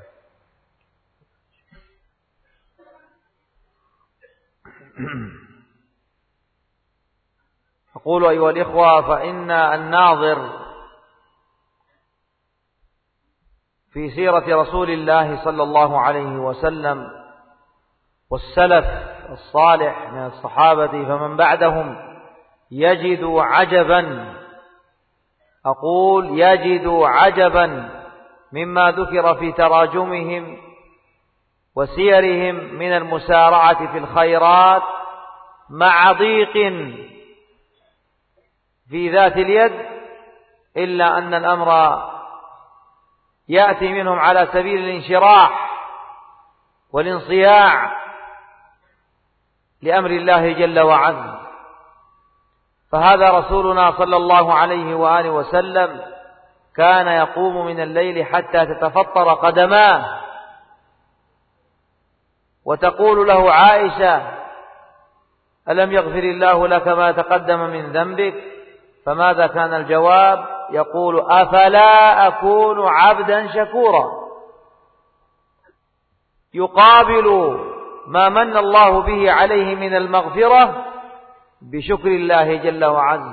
أقول أيها الإخوة فإن الناظر في سيرة رسول الله صلى الله عليه وسلم والسلف الصالح من الصحابة فمن بعدهم يجد عجبا، أقول يجد عجبا مما ذكر في تراجمهم وسيرهم من المسارعة في الخيرات مع ضيق في ذات اليد، إلا أن الأمر يأتي منهم على سبيل الانشراح والانصياع لأمر الله جل وعز. فهذا رسولنا صلى الله عليه وآله وسلم كان يقوم من الليل حتى تتفطر قدماه، وتقول له عائشة: ألم يغفر الله لك ما تقدم من ذنبك؟ فماذا كان الجواب؟ يقول: أفلا أكون عبدا شكورا، يقابل ما من الله به عليه من المغفرة بشكر الله جل وعز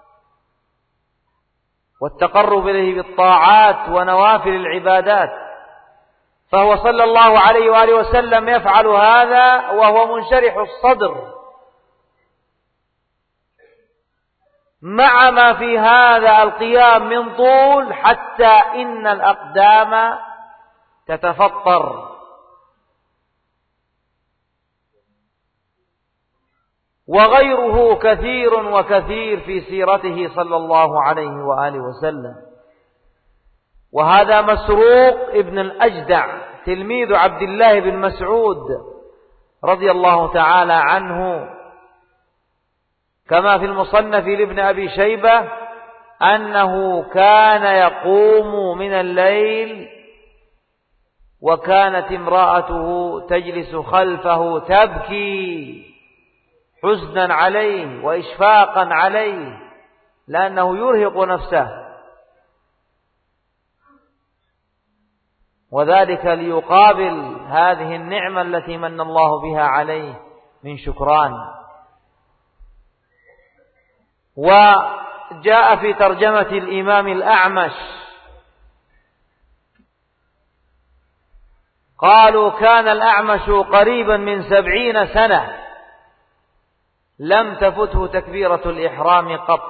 والتقرب إليه بالطاعات ونوافل العبادات. فهو صلى الله عليه وآله وسلم يفعل هذا وهو منشرح الصدر، مع ما في هذا القيام من طول حتى إن الأقدام تتفطر. وغيره كثير وكثير في سيرته صلى الله عليه وآله وسلم. وهذا مسروق ابن الأجدع تلميذ عبد الله بن مسعود رضي الله تعالى عنه، كما في المصنف لابن أبي شيبة أنه كان يقوم من الليل وكانت امرأته تجلس خلفه تبكي حزنا عليه وإشفاقا عليه لأنه يرهق نفسه، وذلك ليقابل هذه النعمة التي من الله بها عليه من شكران. وجاء في ترجمة الإمام الأعمش قالوا: كان الأعمش قريبا من سبعين سنة لم تفته تكبيرة الإحرام قط،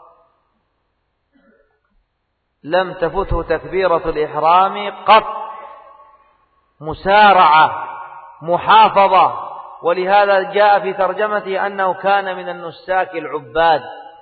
لم تفته تكبيرة الإحرام قط، مسارعة محافظة. ولهذا جاء في ترجمته أنه كان من النساك العباد.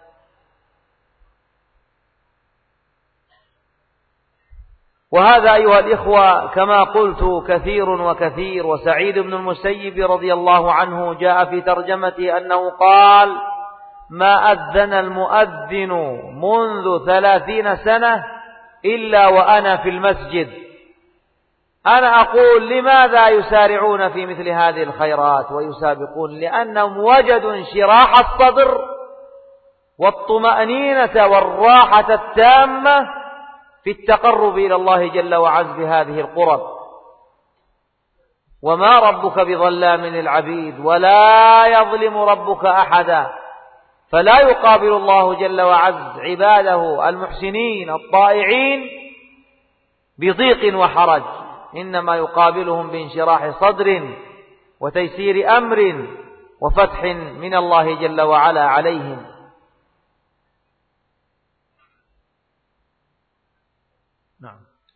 وهذا أيها الإخوة كما قلت كثير وكثير. وسعيد بن المسيب رضي الله عنه جاء في ترجمته أنه قال: ما أذن المؤذن منذ ثلاثين سنة إلا وأنا في المسجد. أنا أقول: لماذا يسارعون في مثل هذه الخيرات ويسابقون؟ لأنهم وجدوا انشراح الصدر والطمأنينة والراحة التامة في التقرب إلى الله جل وعز بهذه القرب. وما ربك بظلام للعبيد ولا يظلم ربك أحدا. فلا يقابل الله جل وعز عباده المحسنين الطائعين بضيق وحرج، إنما يقابلهم بانشراح صدر وتيسير أمر وفتح من الله جل وعلا عليهم. Nah.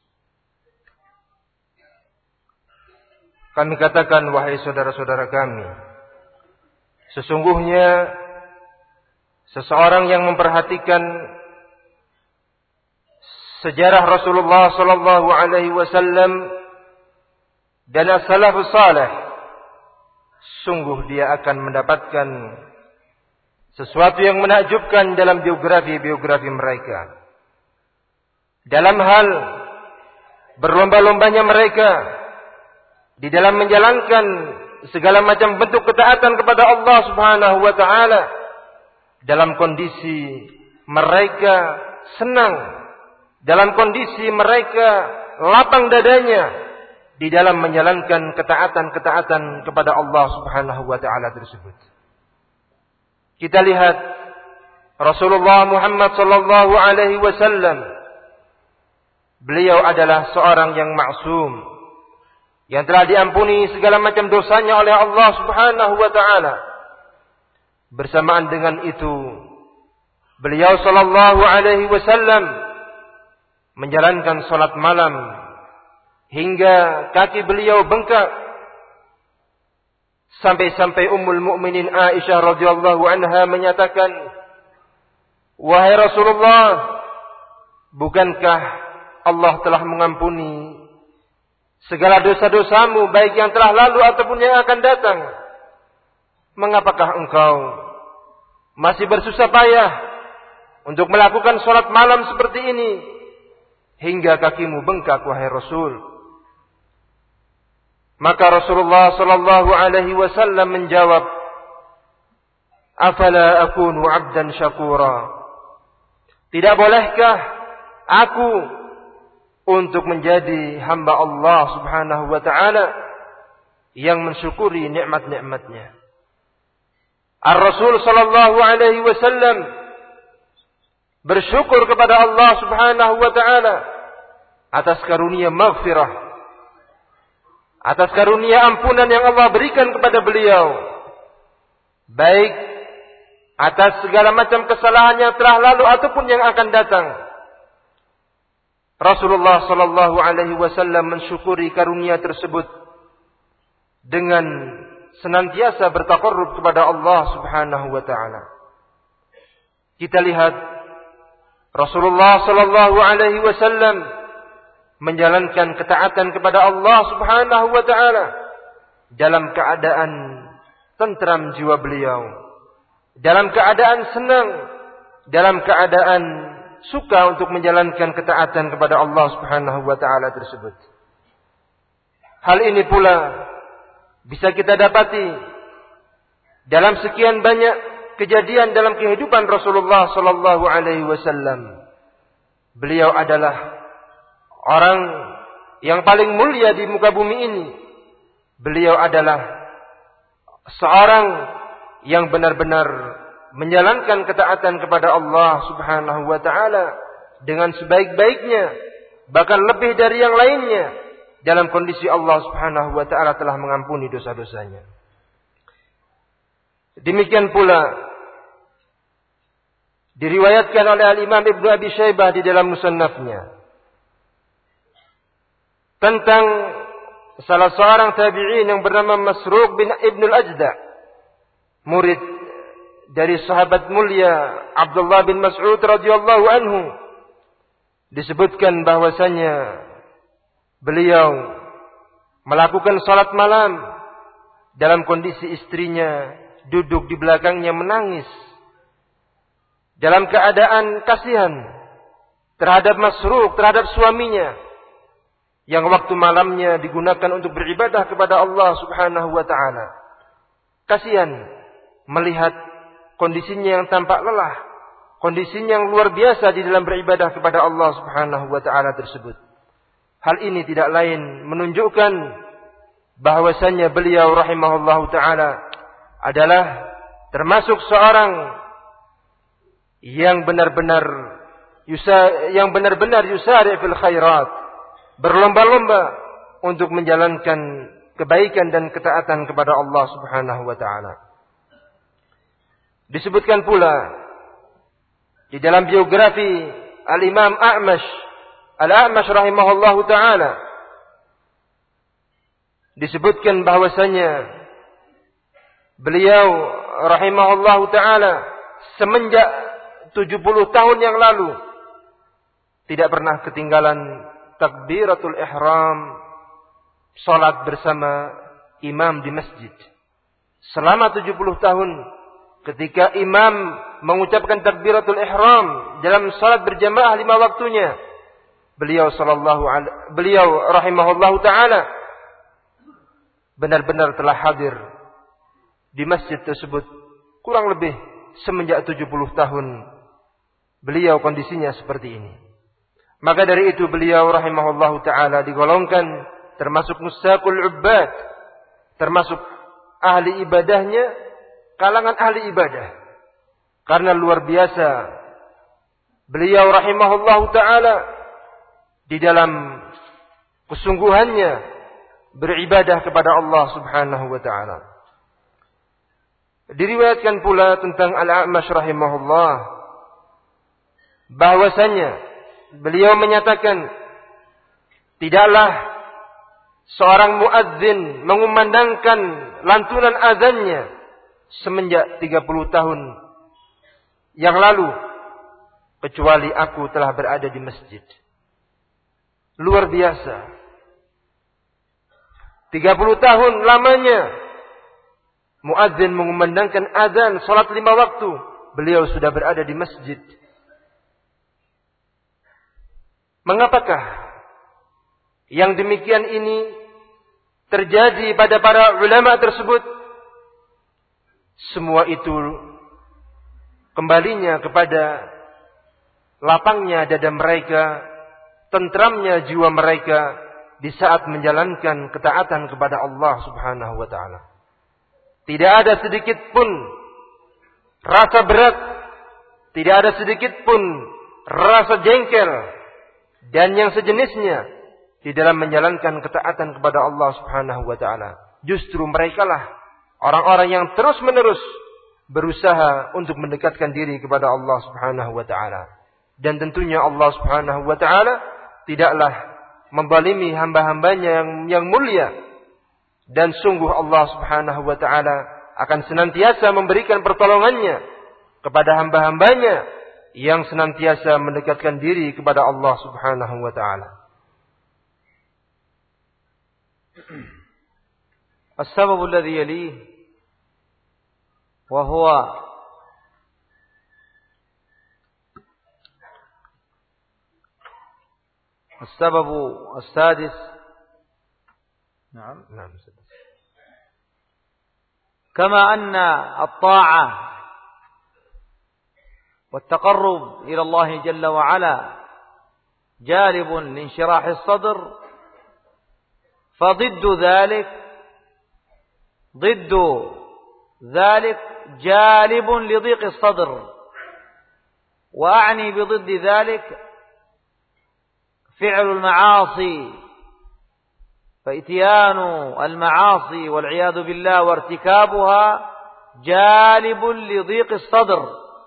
Kami katakan, wahai saudara-saudara kami, sesungguhnya seseorang yang memperhatikan sejarah Rasulullah sallallahu alaihi wasallam dan as-salafus salih, sungguh dia akan mendapatkan sesuatu yang menakjubkan dalam biografi-biografi mereka. Dalam hal berlomba-lombanya mereka di dalam menjalankan segala macam bentuk ketaatan kepada Allah Subhanahu wa taala, dalam kondisi mereka senang, dalam kondisi mereka lapang dadanya di dalam menjalankan ketaatan-ketaatan kepada Allah Subhanahu wa taala tersebut. Kita lihat Rasulullah Muhammad sallallahu alaihi wasallam, beliau adalah seorang yang maksum, yang telah diampuni segala macam dosanya oleh Allah Subhanahu wa taala. Bersamaan dengan itu, beliau sallallahu alaihi wasallam menjalankan salat malam hingga kaki beliau bengkak, sampai-sampai Ummul Mukminin Aisyah radhiyallahu anha menyatakan, "Wahai Rasulullah, bukankah Allah telah mengampuni segala dosa-dosamu, baik yang telah lalu ataupun yang akan datang? Mengapakah engkau masih bersusah payah untuk melakukan salat malam seperti ini hingga kakimu bengkak, wahai Rasul?" Maka Rasulullah sallallahu alaihi wasallam menjawab, "Afala akunu 'abdan syakura?" Tidak bolehkah aku untuk menjadi hamba Allah Subhanahu wa taala yang mensyukuri nikmat-nikmatnya? Ar-Rasul sallallahu alaihi wasallam bersyukur kepada Allah Subhanahu wa taala atas karunia maghfirah, atas karunia ampunan yang Allah berikan kepada beliau, baik atas segala macam kesalahan yang telah lalu ataupun yang akan datang. Rasulullah sallallahu alaihi wasallam mensyukuri karunia tersebut dengan senantiasa bertaqarrub kepada Allah Subhanahu wa taala. Kita lihat Rasulullah sallallahu alaihi wasallam menjalankan ketaatan kepada Allah Subhanahu wa taala dalam keadaan tentram jiwa beliau, dalam keadaan senang, dalam keadaan suka untuk menjalankan ketaatan kepada Allah Subhanahu wa taala tersebut. Hal ini pula bisa kita dapati dalam sekian banyak kejadian dalam kehidupan Rasulullah sallallahu alaihi wasallam. Beliau adalah orang yang paling mulia di muka bumi ini. Beliau adalah seorang yang benar-benar menjalankan ketaatan kepada Allah Subhanahu wa taala dengan sebaik-baiknya, bahkan lebih dari yang lainnya, dalam kondisi Allah Subhanahu wa taala telah mengampuni dosa-dosanya. Demikian pula diriwayatkan oleh Al-Imam Ibnu Abi Syaibah di dalam Musannafnya tentang salah seorang tabi'in yang bernama Masruq bin Ibnul Ajda, murid dari sahabat mulia Abdullah bin Mas'ud radhiyallahu anhu. Disebutkan bahwasanya beliau melakukan salat malam dalam kondisi istrinya duduk di belakangnya menangis, dalam keadaan kasihan terhadap Masruq, terhadap suaminya yang waktu malamnya digunakan untuk beribadah kepada Allah Subhanahu wa taala. Kasihan melihat kondisinya yang tampak lelah, kondisinya yang luar biasa di dalam beribadah kepada Allah Subhanahu wa taala tersebut. Hal ini tidak lain menunjukkan bahwasanya beliau rahimahullahu taala adalah termasuk seorang yang benar-benar yusa yang benar-benar yusari fil khairat, berlomba-lomba untuk menjalankan kebaikan dan ketaatan kepada Allah Subhanahu wa taala. Disebutkan pula di dalam biografi Al-Imam A'mash, Al-A'mash rahimahullahu taala, disebutkan bahwasanya beliau rahimahullahu taala semenjak tujuh puluh tahun yang lalu tidak pernah ketinggalan takbiratul ihram, salat bersama imam di masjid. Selama tujuh puluh tahun ketika imam mengucapkan takbiratul ihram dalam salat berjamaah lima waktunya, beliau sallallahu alaihi beliau rahimahullahu taala benar-benar telah hadir di masjid tersebut kurang lebih semenjak tujuh puluh tahun beliau kondisinya seperti ini. Maka dari itu beliau rahimahullahu ta'ala digolongkan termasuk musaqul ubbad, termasuk ahli ibadahnya, kalangan ahli ibadah. Karena luar biasa beliau rahimahullahu ta'ala di dalam kesungguhannya beribadah kepada Allah subhanahu wa ta'ala. Diriwayatkan pula tentang Al-A'mash rahimahullah bahwasanya beliau menyatakan, tidaklah seorang muadzin mengumandangkan lantunan azannya semenjak tiga puluh tahun yang lalu kecuali aku telah berada di masjid. Luar biasa. tiga puluh tahun lamanya muadzin mengumandangkan azan salat lima waktu, beliau sudah berada di masjid. Mengapakah yang demikian ini terjadi pada para ulama tersebut? Semua itu kembalinya kepada lapangnya dada mereka, tentramnya jiwa mereka di saat menjalankan ketaatan kepada Allah Subhanahu wa taala. Tidak ada sedikit pun rasa berat, tidak ada sedikit pun rasa jengkel dan yang sejenisnya di dalam menjalankan ketaatan kepada Allah Subhanahu wa taala. Justru merekalah orang-orang yang terus-menerus berusaha untuk mendekatkan diri kepada Allah Subhanahu wa taala. Dan tentunya Allah Subhanahu wa taala tidaklah membalimi hamba-hambanya yang yang mulia. Dan sungguh Allah Subhanahu wa taala akan senantiasa memberikan pertolongannya kepada hamba-hambanya yang senantiasa mendekatkan diri kepada Allah Subhanahu wa taala. السبب الذي يليه وهو السبب السادس نعم نعم كما أن الطاعة والتقرب إلى الله جل وعلا جالب لانشراح الصدر، فضد ذلك ضد ذلك جالب لضيق الصدر. وأعني بضد ذلك فعل المعاصي، فإتيان المعاصي والعياذ بالله وارتكابها جالب لضيق الصدر.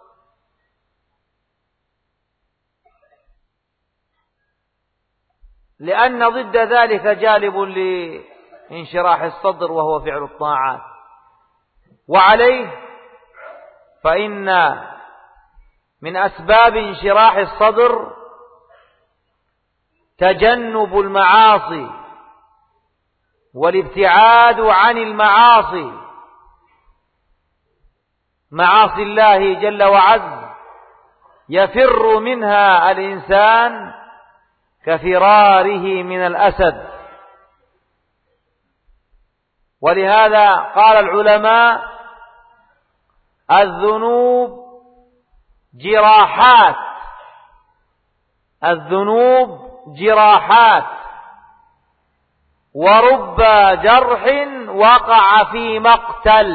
لأن ضد ذلك جالب لانشراح الصدر وهو فعل الطاعات. وعليه فإن من أسباب انشراح الصدر تجنب المعاصي والابتعاد عن المعاصي، معاصي الله جل وعز يفر منها الإنسان كفراره من الأسد. ولهذا قال العلماء الذنوب جراحات، الذنوب جراحات، ورب جرح وقع في مقتل،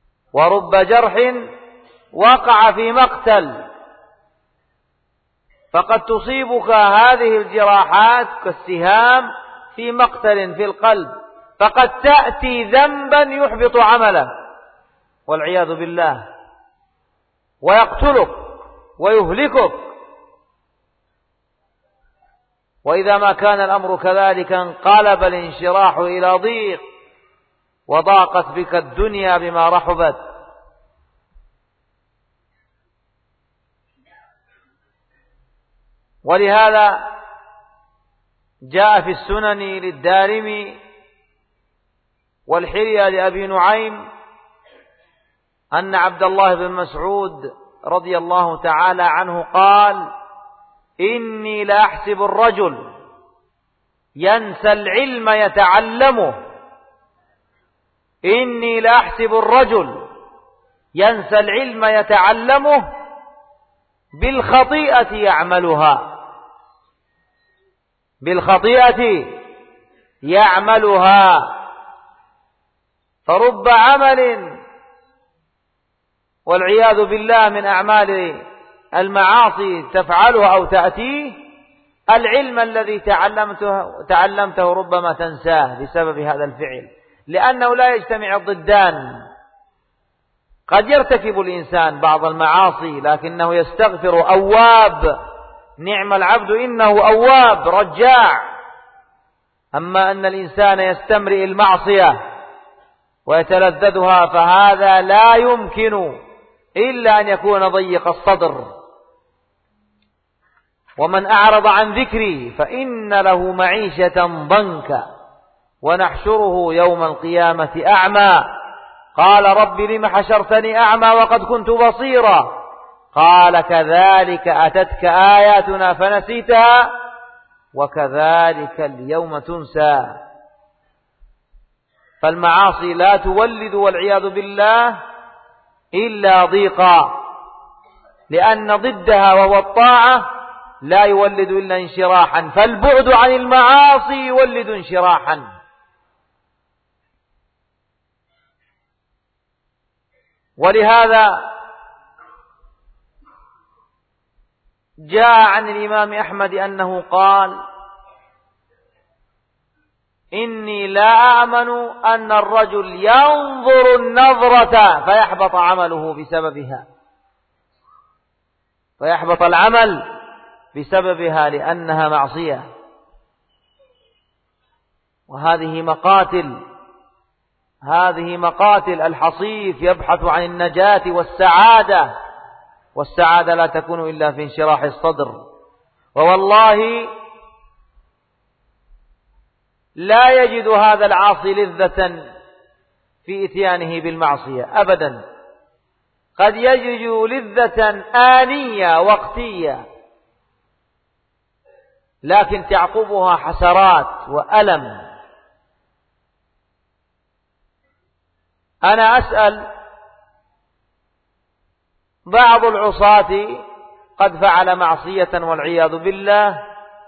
ورب جرح وقع في مقتل. فقد تصيبك هذه الجراحات كالسهام في مقتل في القلب، فقد تأتي ذنبا يحبط عمله والعياذ بالله، ويقتلك ويهلكك. وإذا ما كان الأمر كذلك انقلب الانشراح إلى ضيق، وضاقت بك الدنيا بما رحبت. ولهذا جاء في السنن للدارمي والحلية لأبي نعيم أن عبد الله بن مسعود رضي الله تعالى عنه قال: إني لأحسب الرجل ينسى العلم يتعلمه إني لأحسب الرجل ينسى العلم يتعلمه بالخطيئة يعملها بالخطيئة يعملها فرب عمل والعياذ بالله من أعمال المعاصي تفعلها أو تأتيه، العلم الذي تعلمته, تعلمته ربما تنساه بسبب هذا الفعل، لأنه لا يجتمع الضدان. قد يرتكب الإنسان بعض المعاصي لكنه يستغفر أواب، نعم العبد إنه أواب رجاع. أما أن الإنسان يستمرئ المعصية ويتلذذها فهذا لا يمكن إلا أن يكون ضيق الصدر. ومن أعرض عن ذكري فإن له معيشة ضنكا ونحشره يوم القيامة أعمى قال رب لم حشرتني أعمى وقد كنت بصيرا قال كذلك أتتك آياتنا فنسيتها وكذلك اليوم تنسى. فالمعاصي لا تولد والعياذ بالله إلا ضيقا، لأن ضدها وهو الطاعة لا يولد إلا انشراحا، فالبعد عن المعاصي يولد انشراحا. ولهذا جاء عن الإمام أحمد أنه قال: إني لا أأمن أن الرجل ينظر النظرة فيحبط عمله بسببها فيحبط العمل بسببها لأنها معصية. وهذه مقاتل هذه مقاتل الحصيف يبحث عن النجاة والسعادة، والسعادة لا تكون إلا في انشراح الصدر. ووالله لا يجد هذا العاصي لذة في إتيانه بالمعصية أبدا، قد يجد لذة آنية وقتية لكن تعقبها حسرات وألم. أنا أسأل بعض العصاة قد فعل معصية والعياذ بالله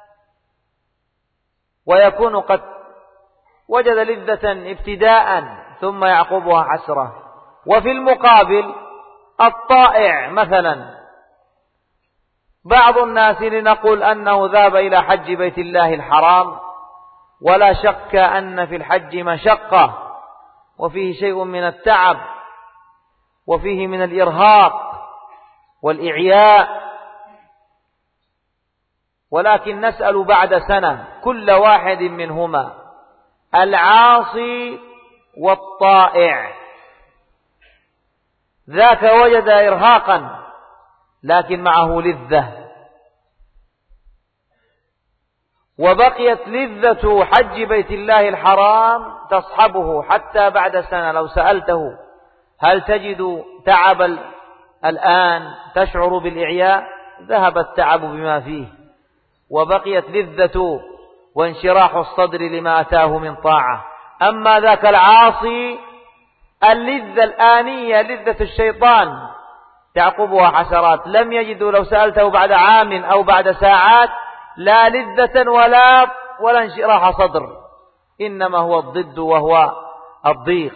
ويكون قد وجد لذة ابتداء ثم يعقبها حسرة، وفي المقابل الطائع مثلا بعض الناس لنقول أنه ذهب إلى حج بيت الله الحرام، ولا شك أن في الحج مشقة وفيه شيء من التعب وفيه من الإرهاق والإعياء، ولكن نسأل بعد سنة كل واحد منهما العاصي والطائع، ذاك وجد إرهاقا لكن معه لذة، وبقيت لذة حج بيت الله الحرام تصحبه حتى بعد سنة. لو سألته هل تجد تعب الآن تشعر بالإعياء؟ ذهب التعب بما فيه وبقيت لذة وانشراح الصدر لما أتاه من طاعة. أما ذاك العاصي اللذة الآنية لذة الشيطان تعقبها حسرات، لم يجد لو سألته بعد عام أو بعد ساعات لا لذة ولا ولا انشراح صدر، إنما هو الضد وهو الضيق.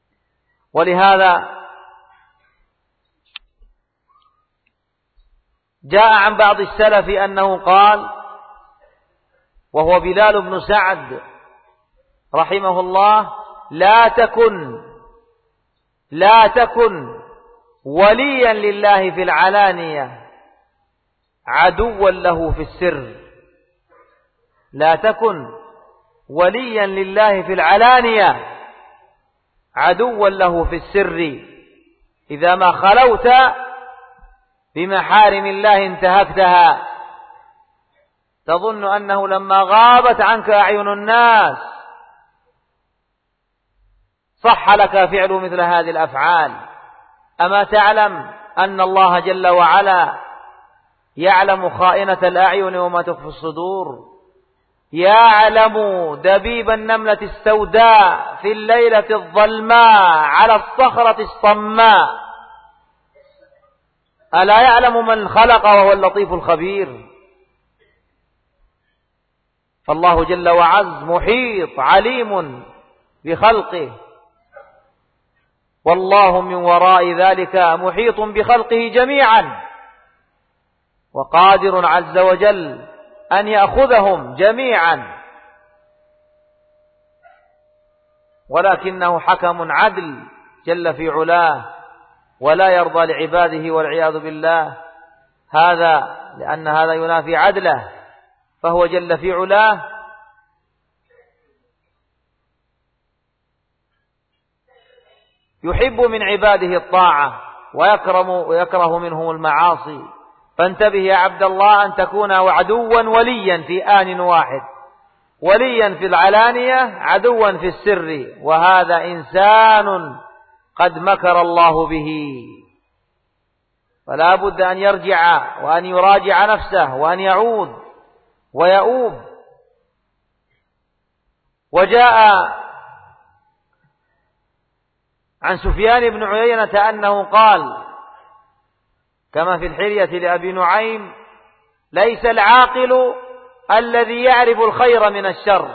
ولهذا جاء عن بعض السلف أنه قال، وهو بلال بن سعد رحمه الله: لا تكن لا تكن وليا لله في العلانية عدوا له في السر. لا تكن وليا لله في العلانية عدوا له في السر. إذا ما خلوت بمحارم الله انتهكتها. تظن أنه لما غابت عنك أعين الناس صح لك فعل مثل هذه الأفعال. أما تعلم أن الله جل وعلا يعلم خائنة الأعين وما تخفي الصدور؟ يعلم دبيب النملة السوداء في الليلة الظلماء على الصخرة الصماء. ألا يعلم من خلق وهو اللطيف الخبير؟ فالله جل وعز محيط عليم بخلقه، والله من وراء ذلك محيط بخلقه جميعا، وقادر عز وجل أن يأخذهم جميعا، ولكنه حكم عدل جل في علاه، ولا يرضى لعباده والعياذ بالله هذا، لأن هذا ينافي عدله. فهو جل في علاه يحب من عباده الطاعة ويكرم ويكره منهم المعاصي. فانتبه يا عبد الله أن تكون عدوا وليا في آن واحد، وليا في العلانية عدوا في السر، وهذا إنسان قد مكر الله به. فلا بد أن يرجع وأن يراجع نفسه وأن يعود ويؤوب. وجاء عن سفيان بن عيينة أنه قال كما في الحلية لأبي نعيم: ليس العاقل الذي يعرف الخير من الشر،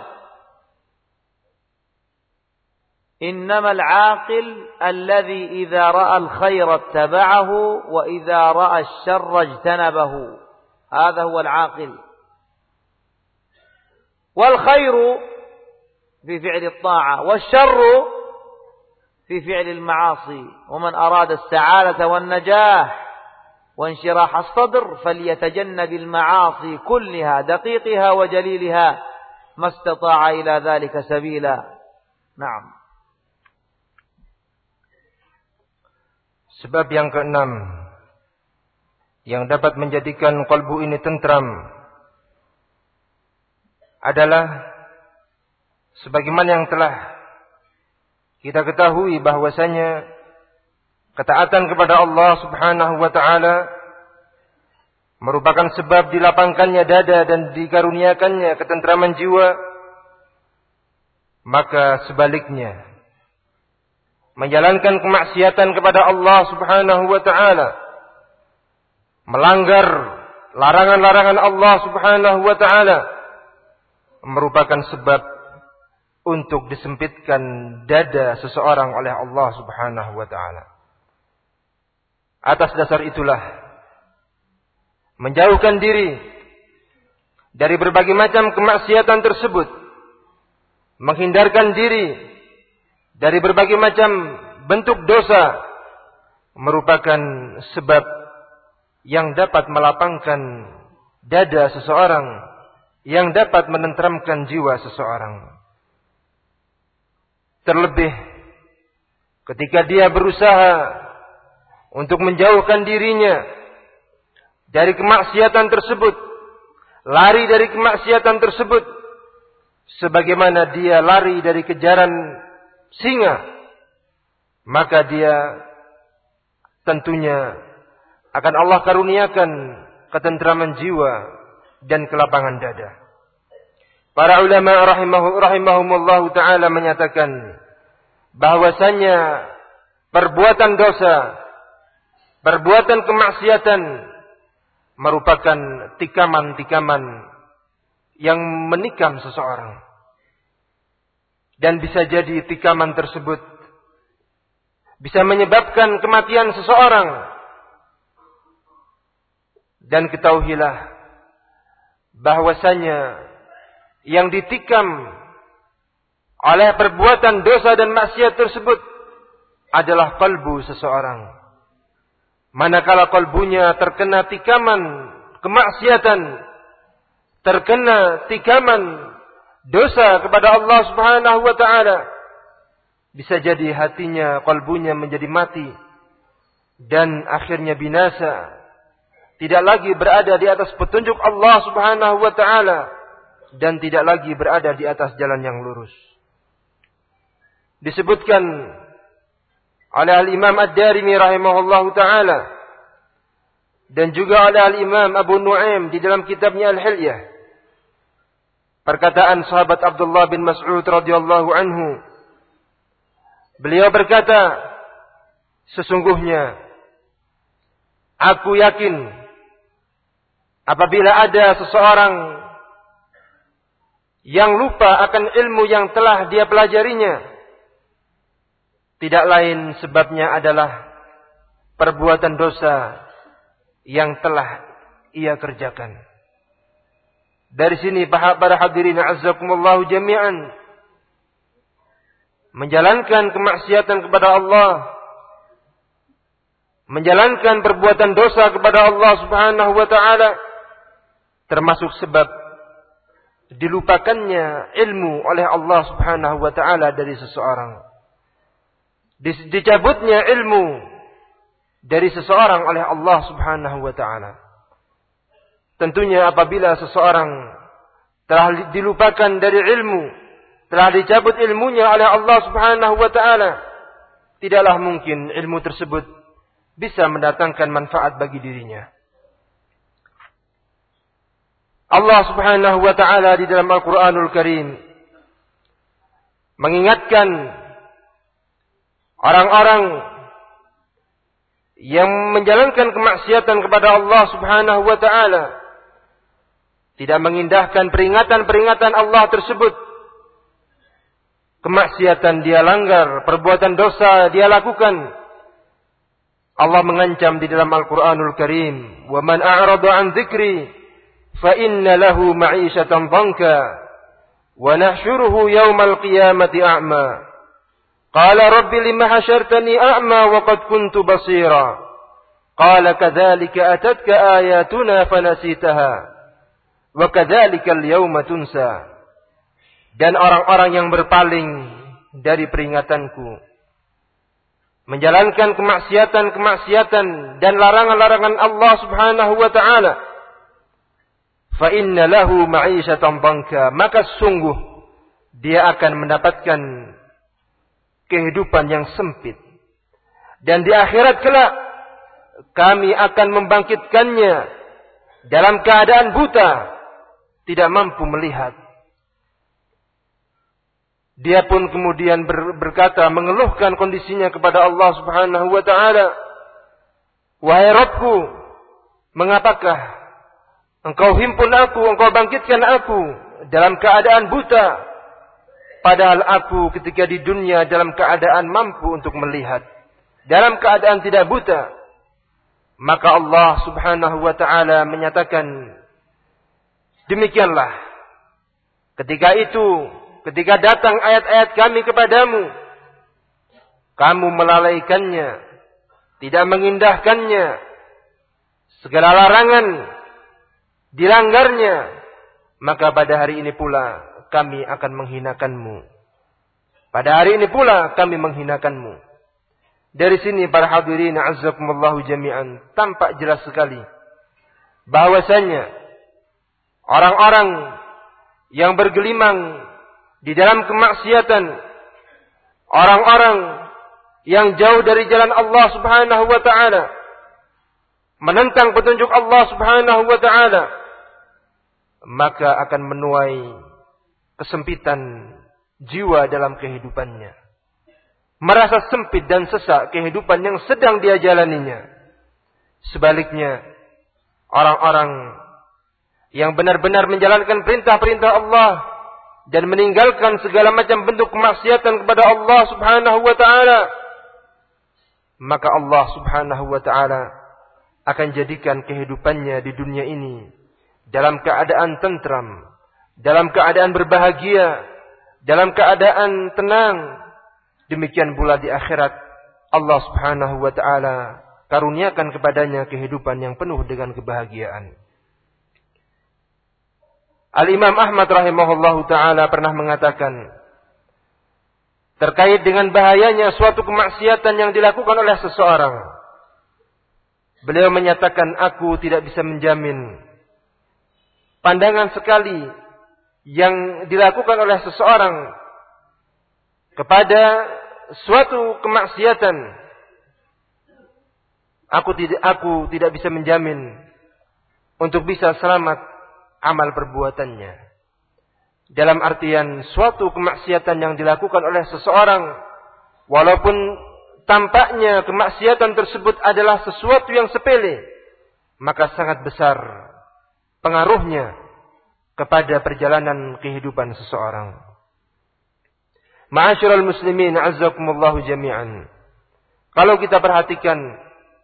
إنما العاقل الذي إذا رأى الخير اتبعه وإذا رأى الشر اجتنبه. هذا هو العاقل. والخير في فعل الطاعة، والشر في فعل المعاصي. ومن أراد السعادة والنجاح وانشراح الصدر فليتجنب المعاصي كلها دقيقها وجليلها ما استطاع إلى ذلك سبيلا. نعم. Sebab yang keenam yang dapat menjadikan kalbu ini tentram adalah sebagaimana yang telah kita ketahui bahwasanya ketaatan kepada Allah Subhanahu wa taala merupakan sebab dilapangkannya dada dan dikaruniakannya ketentraman jiwa. Maka sebaliknya, menjalankan kemaksiatan kepada Allah Subhanahu wa taala, melanggar larangan-larangan Allah Subhanahu wa taala, merupakan sebab untuk disempitkan dada seseorang oleh Allah Subhanahu wa taala. Atas dasar itulah menjauhkan diri dari berbagai macam kemaksiatan tersebut, menghindarkan diri dari berbagai macam bentuk dosa, merupakan sebab yang dapat melapangkan dada seseorang, yang dapat menenteramkan jiwa seseorang. Terlebih ketika dia berusaha untuk menjauhkan dirinya dari kemaksiatan tersebut, lari dari kemaksiatan tersebut, sebagaimana dia lari dari kejaran singa, maka dia tentunya akan Allah karuniakan ketentraman jiwa dan kelapangan dada. Para ulama rahimahu, rahimahumullahu ta'ala menyatakan bahwasanya perbuatan dosa, perbuatan kemaksiatan merupakan tikaman-tikaman yang menikam seseorang. Dan bisa jadi tikaman tersebut bisa menyebabkan kematian seseorang. Dan ketahuilah bahwasanya yang ditikam oleh perbuatan dosa dan maksiat tersebut adalah kalbu seseorang. Manakala kalbunya terkena tikaman kemaksiatan, terkena tikaman dosa kepada Allah Subhanahu wa taala, bisa jadi hatinya, kalbunya menjadi mati dan akhirnya binasa. Tidak lagi berada di atas petunjuk Allah Subhanahu wa taala dan tidak lagi berada di atas jalan yang lurus. Disebutkan oleh Al-Imam Ad-Darimi rahimahullahu taala dan juga oleh Al-Imam Abu Nu'aim di dalam kitabnya Al-Hilyah, perkataan sahabat Abdullah bin Mas'ud radhiyallahu anhu. Beliau berkata, sesungguhnya aku yakin apabila ada seseorang yang lupa akan ilmu yang telah dia pelajarinya, tidak lain sebabnya adalah perbuatan dosa yang telah ia kerjakan. Dari sini para hadirin azzakumullahu jami'an, menjalankan kemaksiatan kepada Allah, menjalankan perbuatan dosa kepada Allah Subhanahu wa taala, termasuk sebab dilupakannya ilmu oleh Allah Subhanahu wa taala dari seseorang. Dicabutnya ilmu dari seseorang oleh Allah Subhanahu wa taala. Tentunya apabila seseorang telah dilupakan dari ilmu, telah dicabut ilmunya oleh Allah Subhanahu wa taala, tidaklah mungkin ilmu tersebut bisa mendatangkan manfaat bagi dirinya. Allah Subhanahu wa taala di dalam Al-Qur'anul Karim mengingatkan orang-orang yang menjalankan kemaksiatan kepada Allah Subhanahu wa taala, tidak mengindahkan peringatan-peringatan Allah tersebut. Kemaksiatan dia langgar, perbuatan dosa dia lakukan. Allah mengancam di dalam Al-Qur'anul Karim, "Wa man a'rada 'an dzikri fa inna lahu ma'isyatan dhanka wa nahsyuruhu yaumal qiyamati a'ma. Qala rabbi lima hasyartani a'ma wa qad kuntu basira. Qala kadzalika atatka ayatuna fanasitaha wa kadzalika al-yauma tunsa." Dan orang-orang yang berpaling dari peringatanku, menjalankan kemaksiatan-kemaksiatan dan larangan-larangan Allah Subhanahu wa taala, fa inna lahu ma'isyatan dhanka, maka sungguh dia akan mendapatkan kehidupan yang sempit. Dan di akhirat kelak kami akan membangkitkannya dalam keadaan buta, tidak mampu melihat. Dia pun kemudian ber, berkata, mengeluhkan kondisinya kepada Allah Subhanahu wa taala, "Wahai Rabbku, mengapakah Engkau himpun aku, Engkau bangkitkan aku dalam keadaan buta, padahal aku ketika di dunia dalam keadaan mampu untuk melihat, dalam keadaan tidak buta." Maka Allah Subhanahu wa taala menyatakan, demikianlah ketika itu, ketika datang ayat-ayat kami kepadamu, kamu melalaikannya, tidak mengindahkannya, segala larangan dilanggarnya, maka pada hari ini pula kami akan menghinakanmu. Pada hari ini pula kami menghinakanmu. Dari sini para hadirin azzakumullahu jami'an, tampak jelas sekali bahwasanya orang-orang yang bergelimang di dalam kemaksiatan, orang-orang yang jauh dari jalan Allah Subhanahu wa taala, menentang petunjuk Allah Subhanahu wa taala, maka akan menuai kesempitan jiwa dalam kehidupannya. Merasa sempit dan sesak kehidupan yang sedang dia jalaninya. Sebaliknya, orang-orang yang benar-benar menjalankan perintah-perintah Allah dan meninggalkan segala macam bentuk kemaksiatan kepada Allah Subhanahu wa taala, maka Allah Subhanahu wa taala akan jadikan kehidupannya di dunia ini dalam keadaan tentram, dalam keadaan berbahagia, dalam keadaan tenang. Demikian pula di akhirat Allah Subhanahu wa taala karuniakan kepadanya kehidupan yang penuh dengan kebahagiaan. Al-Imam Ahmad rahimahullahu taala pernah mengatakan terkait dengan bahayanya suatu kemaksiatan yang dilakukan oleh seseorang. Beliau menyatakan, aku tidak bisa menjamin pandangan sekali yang dilakukan oleh seseorang kepada suatu kemaksiatan. Aku tidak aku tidak bisa menjamin untuk bisa selamat amal perbuatannya. Dalam artian suatu kemaksiatan yang dilakukan oleh seseorang, walaupun tampaknya kemaksiatan tersebut adalah sesuatu yang sepele, maka sangat besar pengaruhnya kepada perjalanan kehidupan seseorang. Ma'asyiral muslimin, azzakumullahu jami'an. Kalau kita perhatikan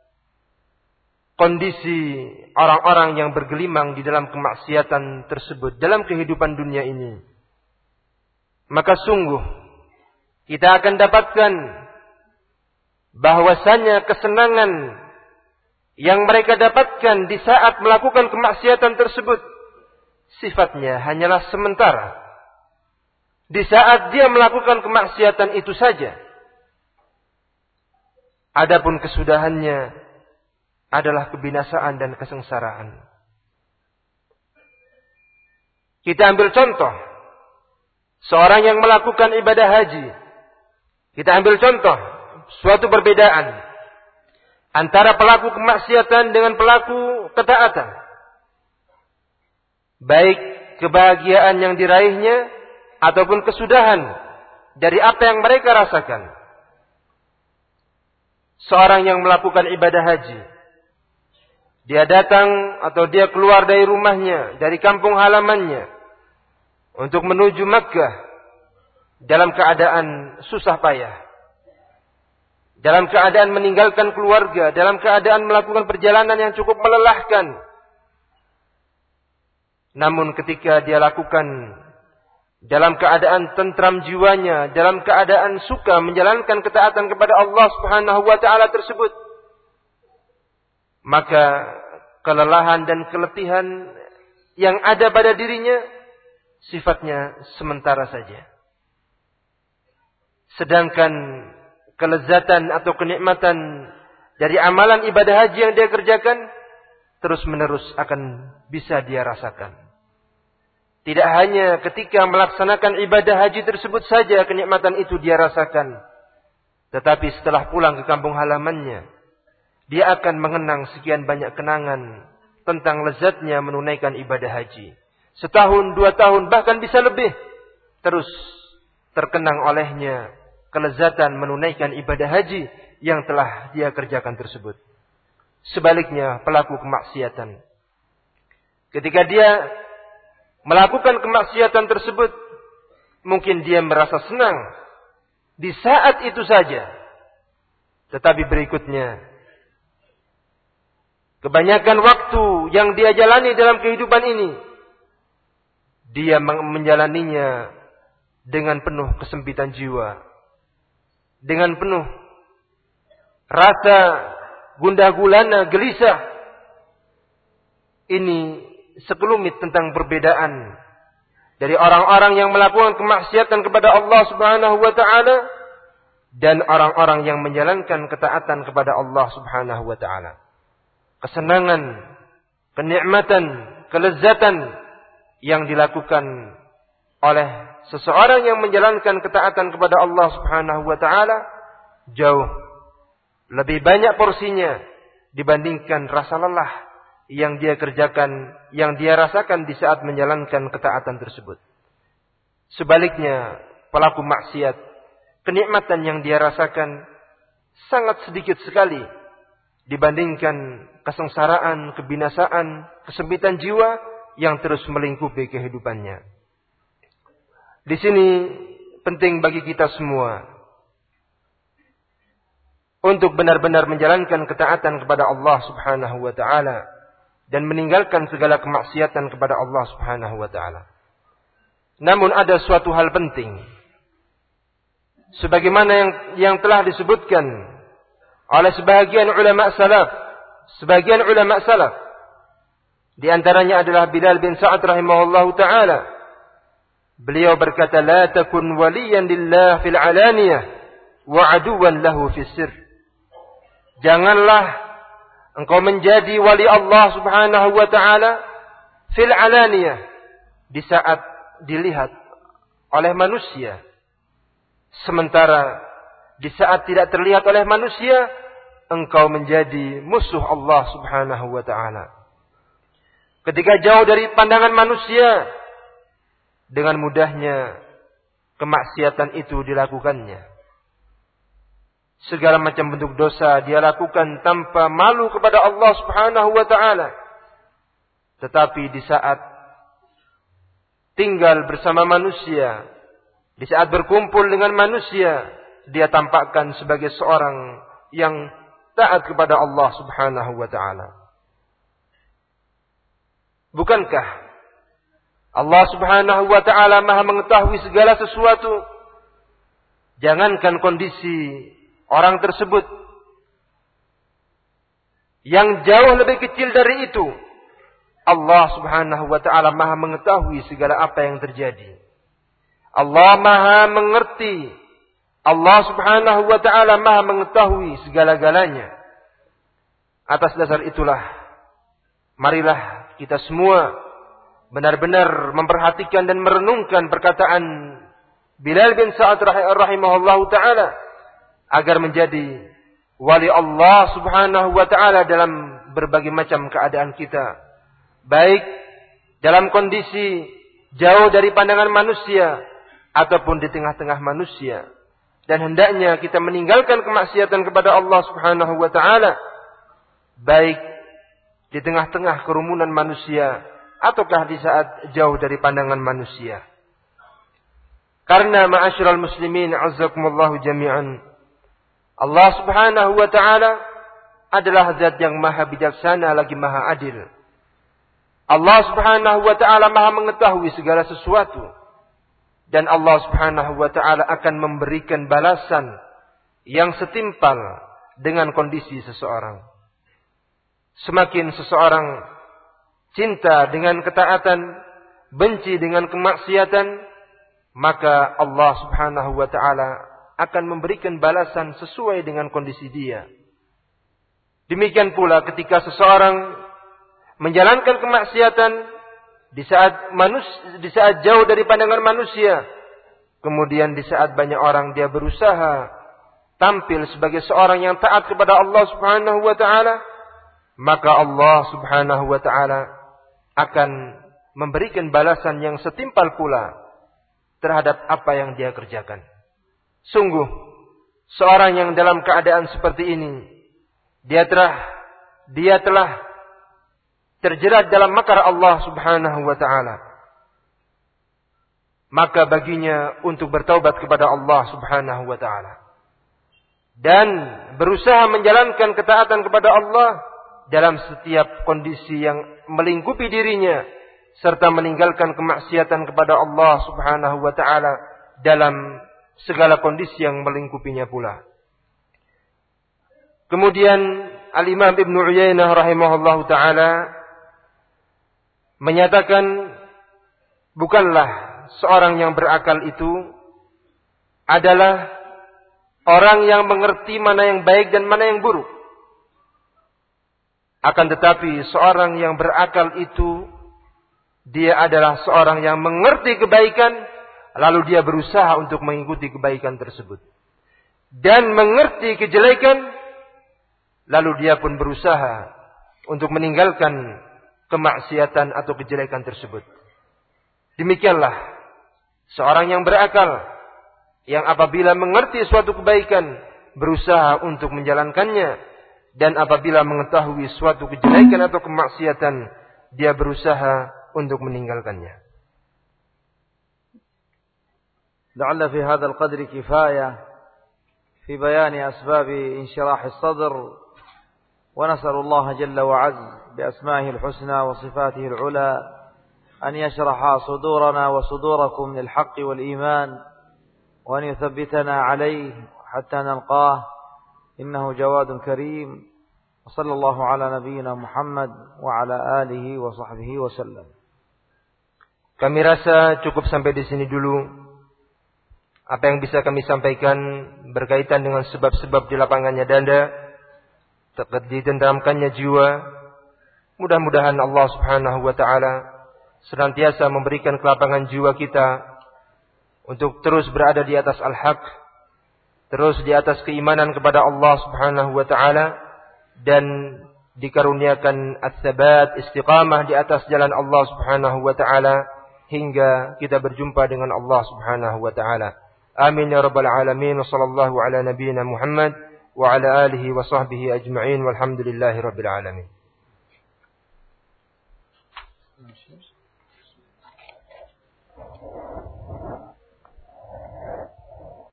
kondisi orang-orang yang bergelimang di dalam kemaksiatan tersebut dalam kehidupan dunia ini, maka sungguh kita akan dapatkan bahwasanya kesenangan yang mereka dapatkan di saat melakukan kemaksiatan tersebut sifatnya hanyalah sementara. Di saat dia melakukan kemaksiatan itu saja. Adapun kesudahannya adalah kebinasaan dan kesengsaraan. Kita ambil contoh seorang yang melakukan ibadah haji. Kita ambil contoh suatu perbedaan antara pelaku kemaksiatan dengan pelaku ketaatan. Baik kebahagiaan yang diraihnya ataupun kesudahan dari apa yang mereka rasakan. Seorang yang melakukan ibadah haji, dia datang atau dia keluar dari rumahnya, dari kampung halamannya untuk menuju Makkah dalam keadaan susah payah. Dalam keadaan meninggalkan keluarga, dalam keadaan melakukan perjalanan yang cukup melelahkan. Namun ketika dia lakukan dalam keadaan tentram jiwanya, dalam keadaan suka menjalankan ketaatan kepada Allah Subhanahu wa taala tersebut, maka kelelahan dan keletihan yang ada pada dirinya sifatnya sementara saja. Sedangkan kelezatan atau kenikmatan dari amalan ibadah haji yang dia kerjakan terus menerus akan bisa dia rasakan. Tidak hanya ketika melaksanakan ibadah haji tersebut saja kenikmatan itu dia rasakan, tetapi setelah pulang ke kampung halamannya, dia akan mengenang sekian banyak kenangan tentang lezatnya menunaikan ibadah haji. Setahun, dua tahun, bahkan bisa lebih, terus terkenang olehnya kelezatan menunaikan ibadah haji yang telah dia kerjakan tersebut. Sebaliknya pelaku kemaksiatan, ketika dia melakukan kemaksiatan tersebut, mungkin dia merasa senang di saat itu saja, tetapi berikutnya kebanyakan waktu yang dia jalani dalam kehidupan ini, dia menjalaninya dengan penuh kesempitan jiwa, dengan penuh rasa gundah gulana, gelisah. Ini sekelumit tentang perbedaan dari orang-orang yang melakukan kemaksiatan kepada Allah Subhanahu wa taala dan orang-orang yang menjalankan ketaatan kepada Allah Subhanahu wa taala. Kesenangan, kenikmatan, kelezatan yang dilakukan oleh seseorang yang menjalankan ketaatan kepada Allah Subhanahu wa taala jauh lebih banyak porsinya dibandingkan rasa lelah yang dia kerjakan, yang dia rasakan di saat menjalankan ketaatan tersebut. Sebaliknya, pelaku maksiat, kenikmatan yang dia rasakan sangat sedikit sekali dibandingkan kesengsaraan, kebinasaan, kesempitan jiwa yang terus melingkupi kehidupannya. Di sini penting bagi kita semua untuk benar-benar menjalankan ketaatan kepada Allah Subhanahu wa taala dan meninggalkan segala kemaksiatan kepada Allah Subhanahu wa taala. Namun ada suatu hal penting, sebagaimana yang yang telah disebutkan oleh sebagian ulama salaf, sebagian ulama salaf di antaranya adalah Bilal bin Sa'ad rahimahullahu taala. Beliau berkata, "La takun waliyan lillah fil alaniyah wa aduwan lahu fis sirr." Janganlah engkau menjadi wali Allah Subhanahu wa taala fil alaniyah, di saat dilihat oleh manusia, sementara di saat tidak terlihat oleh manusia engkau menjadi musuh Allah Subhanahu wa taala. Ketika jauh dari pandangan manusia, dengan mudahnya kemaksiatan itu dilakukannya. Segala macam bentuk dosa dia lakukan tanpa malu kepada Allah Subhanahu wa taala. Tetapi di saat tinggal bersama manusia, di saat berkumpul dengan manusia, dia tampakkan sebagai seorang yang taat kepada Allah Subhanahu wa taala. Bukankah Allah Subhanahu wa taala Maha mengetahui segala sesuatu? Jangankan kondisi orang tersebut yang jauh lebih kecil dari itu, Allah Subhanahu wa taala Maha mengetahui segala apa yang terjadi. Allah Maha mengerti. Allah Subhanahu wa taala Maha mengetahui segala-galanya. Atas dasar itulah, marilah kita semua benar-benar memperhatikan dan merenungkan perkataan Bilal bin Sa'ad rahimahullahu taala agar menjadi wali Allah Subhanahu wa taala dalam berbagai macam keadaan kita, baik dalam kondisi jauh dari pandangan manusia ataupun di tengah-tengah manusia. Dan hendaknya kita meninggalkan kemaksiatan kepada Allah Subhanahu wa taala, baik di tengah-tengah kerumunan manusia ataukah di saat jauh dari pandangan manusia. Karena ma'asyiral muslimin azzakumullahu jami'an, Allah Subhanahu wa taala adalah zat yang maha bijaksana lagi maha adil. Allah Subhanahu wa taala maha mengetahui segala sesuatu. Dan Allah Subhanahu wa taala akan memberikan balasan yang setimpal dengan kondisi seseorang. Semakin seseorang cinta dengan ketaatan, benci dengan kemaksiatan, maka Allah Subhanahu wa taala akan memberikan balasan sesuai dengan kondisi dia. Demikian pula ketika seseorang menjalankan kemaksiatan di saat manusia, di saat jauh dari pandangan manusia, kemudian di saat banyak orang dia berusaha tampil sebagai seorang yang taat kepada Allah Subhanahu wa taala, maka Allah Subhanahu wa taala akan memberikan balasan yang setimpal pula terhadap apa yang dia kerjakan. Sungguh, seorang yang dalam keadaan seperti ini, dia telah dia telah terjerat dalam makar Allah Subhanahu wa taala. Maka baginya untuk bertaubat kepada Allah Subhanahu wa taala dan berusaha menjalankan ketaatan kepada Allah dalam setiap kondisi yang melingkupi dirinya, serta meninggalkan kemaksiatan kepada Allah Subhanahu wa taala dalam segala kondisi yang melingkupinya pula. Kemudian Al-Imam Ibnu Uyainah rahimahullahu taala menyatakan, bukanlah seorang yang berakal itu adalah orang yang mengerti mana yang baik dan mana yang buruk. Akan tetapi seorang yang berakal itu, dia adalah seorang yang mengerti kebaikan, lalu dia berusaha untuk mengikuti kebaikan tersebut. Dan mengerti kejelekan, lalu dia pun berusaha untuk meninggalkan kemaksiatan atau kejelekan tersebut. Demikianlah seorang yang berakal, yang apabila mengerti suatu kebaikan, berusaha untuk menjalankannya, dan apabila mengetahui suatu kejelekan atau kemaksiatan, dia berusaha untuk meninggalkannya. لعل في هذا القدر كفاية في بيان أسباب انشراح الصدر، ونسأل الله جل وعز بأسمائه الحسنى وصفاته العلى أن يشرح صدورنا وصدوركم للحق والإيمان، وأن يثبتنا عليه حتى نلقاه إنه جواد كريم. وصلى الله على نبينا Muhammad وعلى آله وصحبه وسلم. Kami rasa cukup sampai di sini dulu. Apa yang bisa kami sampaikan berkaitan dengan sebab-sebab dilapangannya danda, ditentramkannya jiwa. Mudah-mudahan Allah Subhanahu wa taala senantiasa memberikan kelapangan jiwa kita untuk terus berada di atas al-haq, terus di atas keimanan kepada Allah Subhanahu wa taala, dan dikaruniakan ats-tsabat, istiqamah di atas jalan Allah Subhanahu wa taala hingga kita berjumpa dengan Allah Subhanahu wa taala. Amin ya rabbal alamin. Wa sallallahu ala nabiyyina Muhammad wa ala alihi wa sahbihi ajma'in walhamdulillahi rabbil alamin.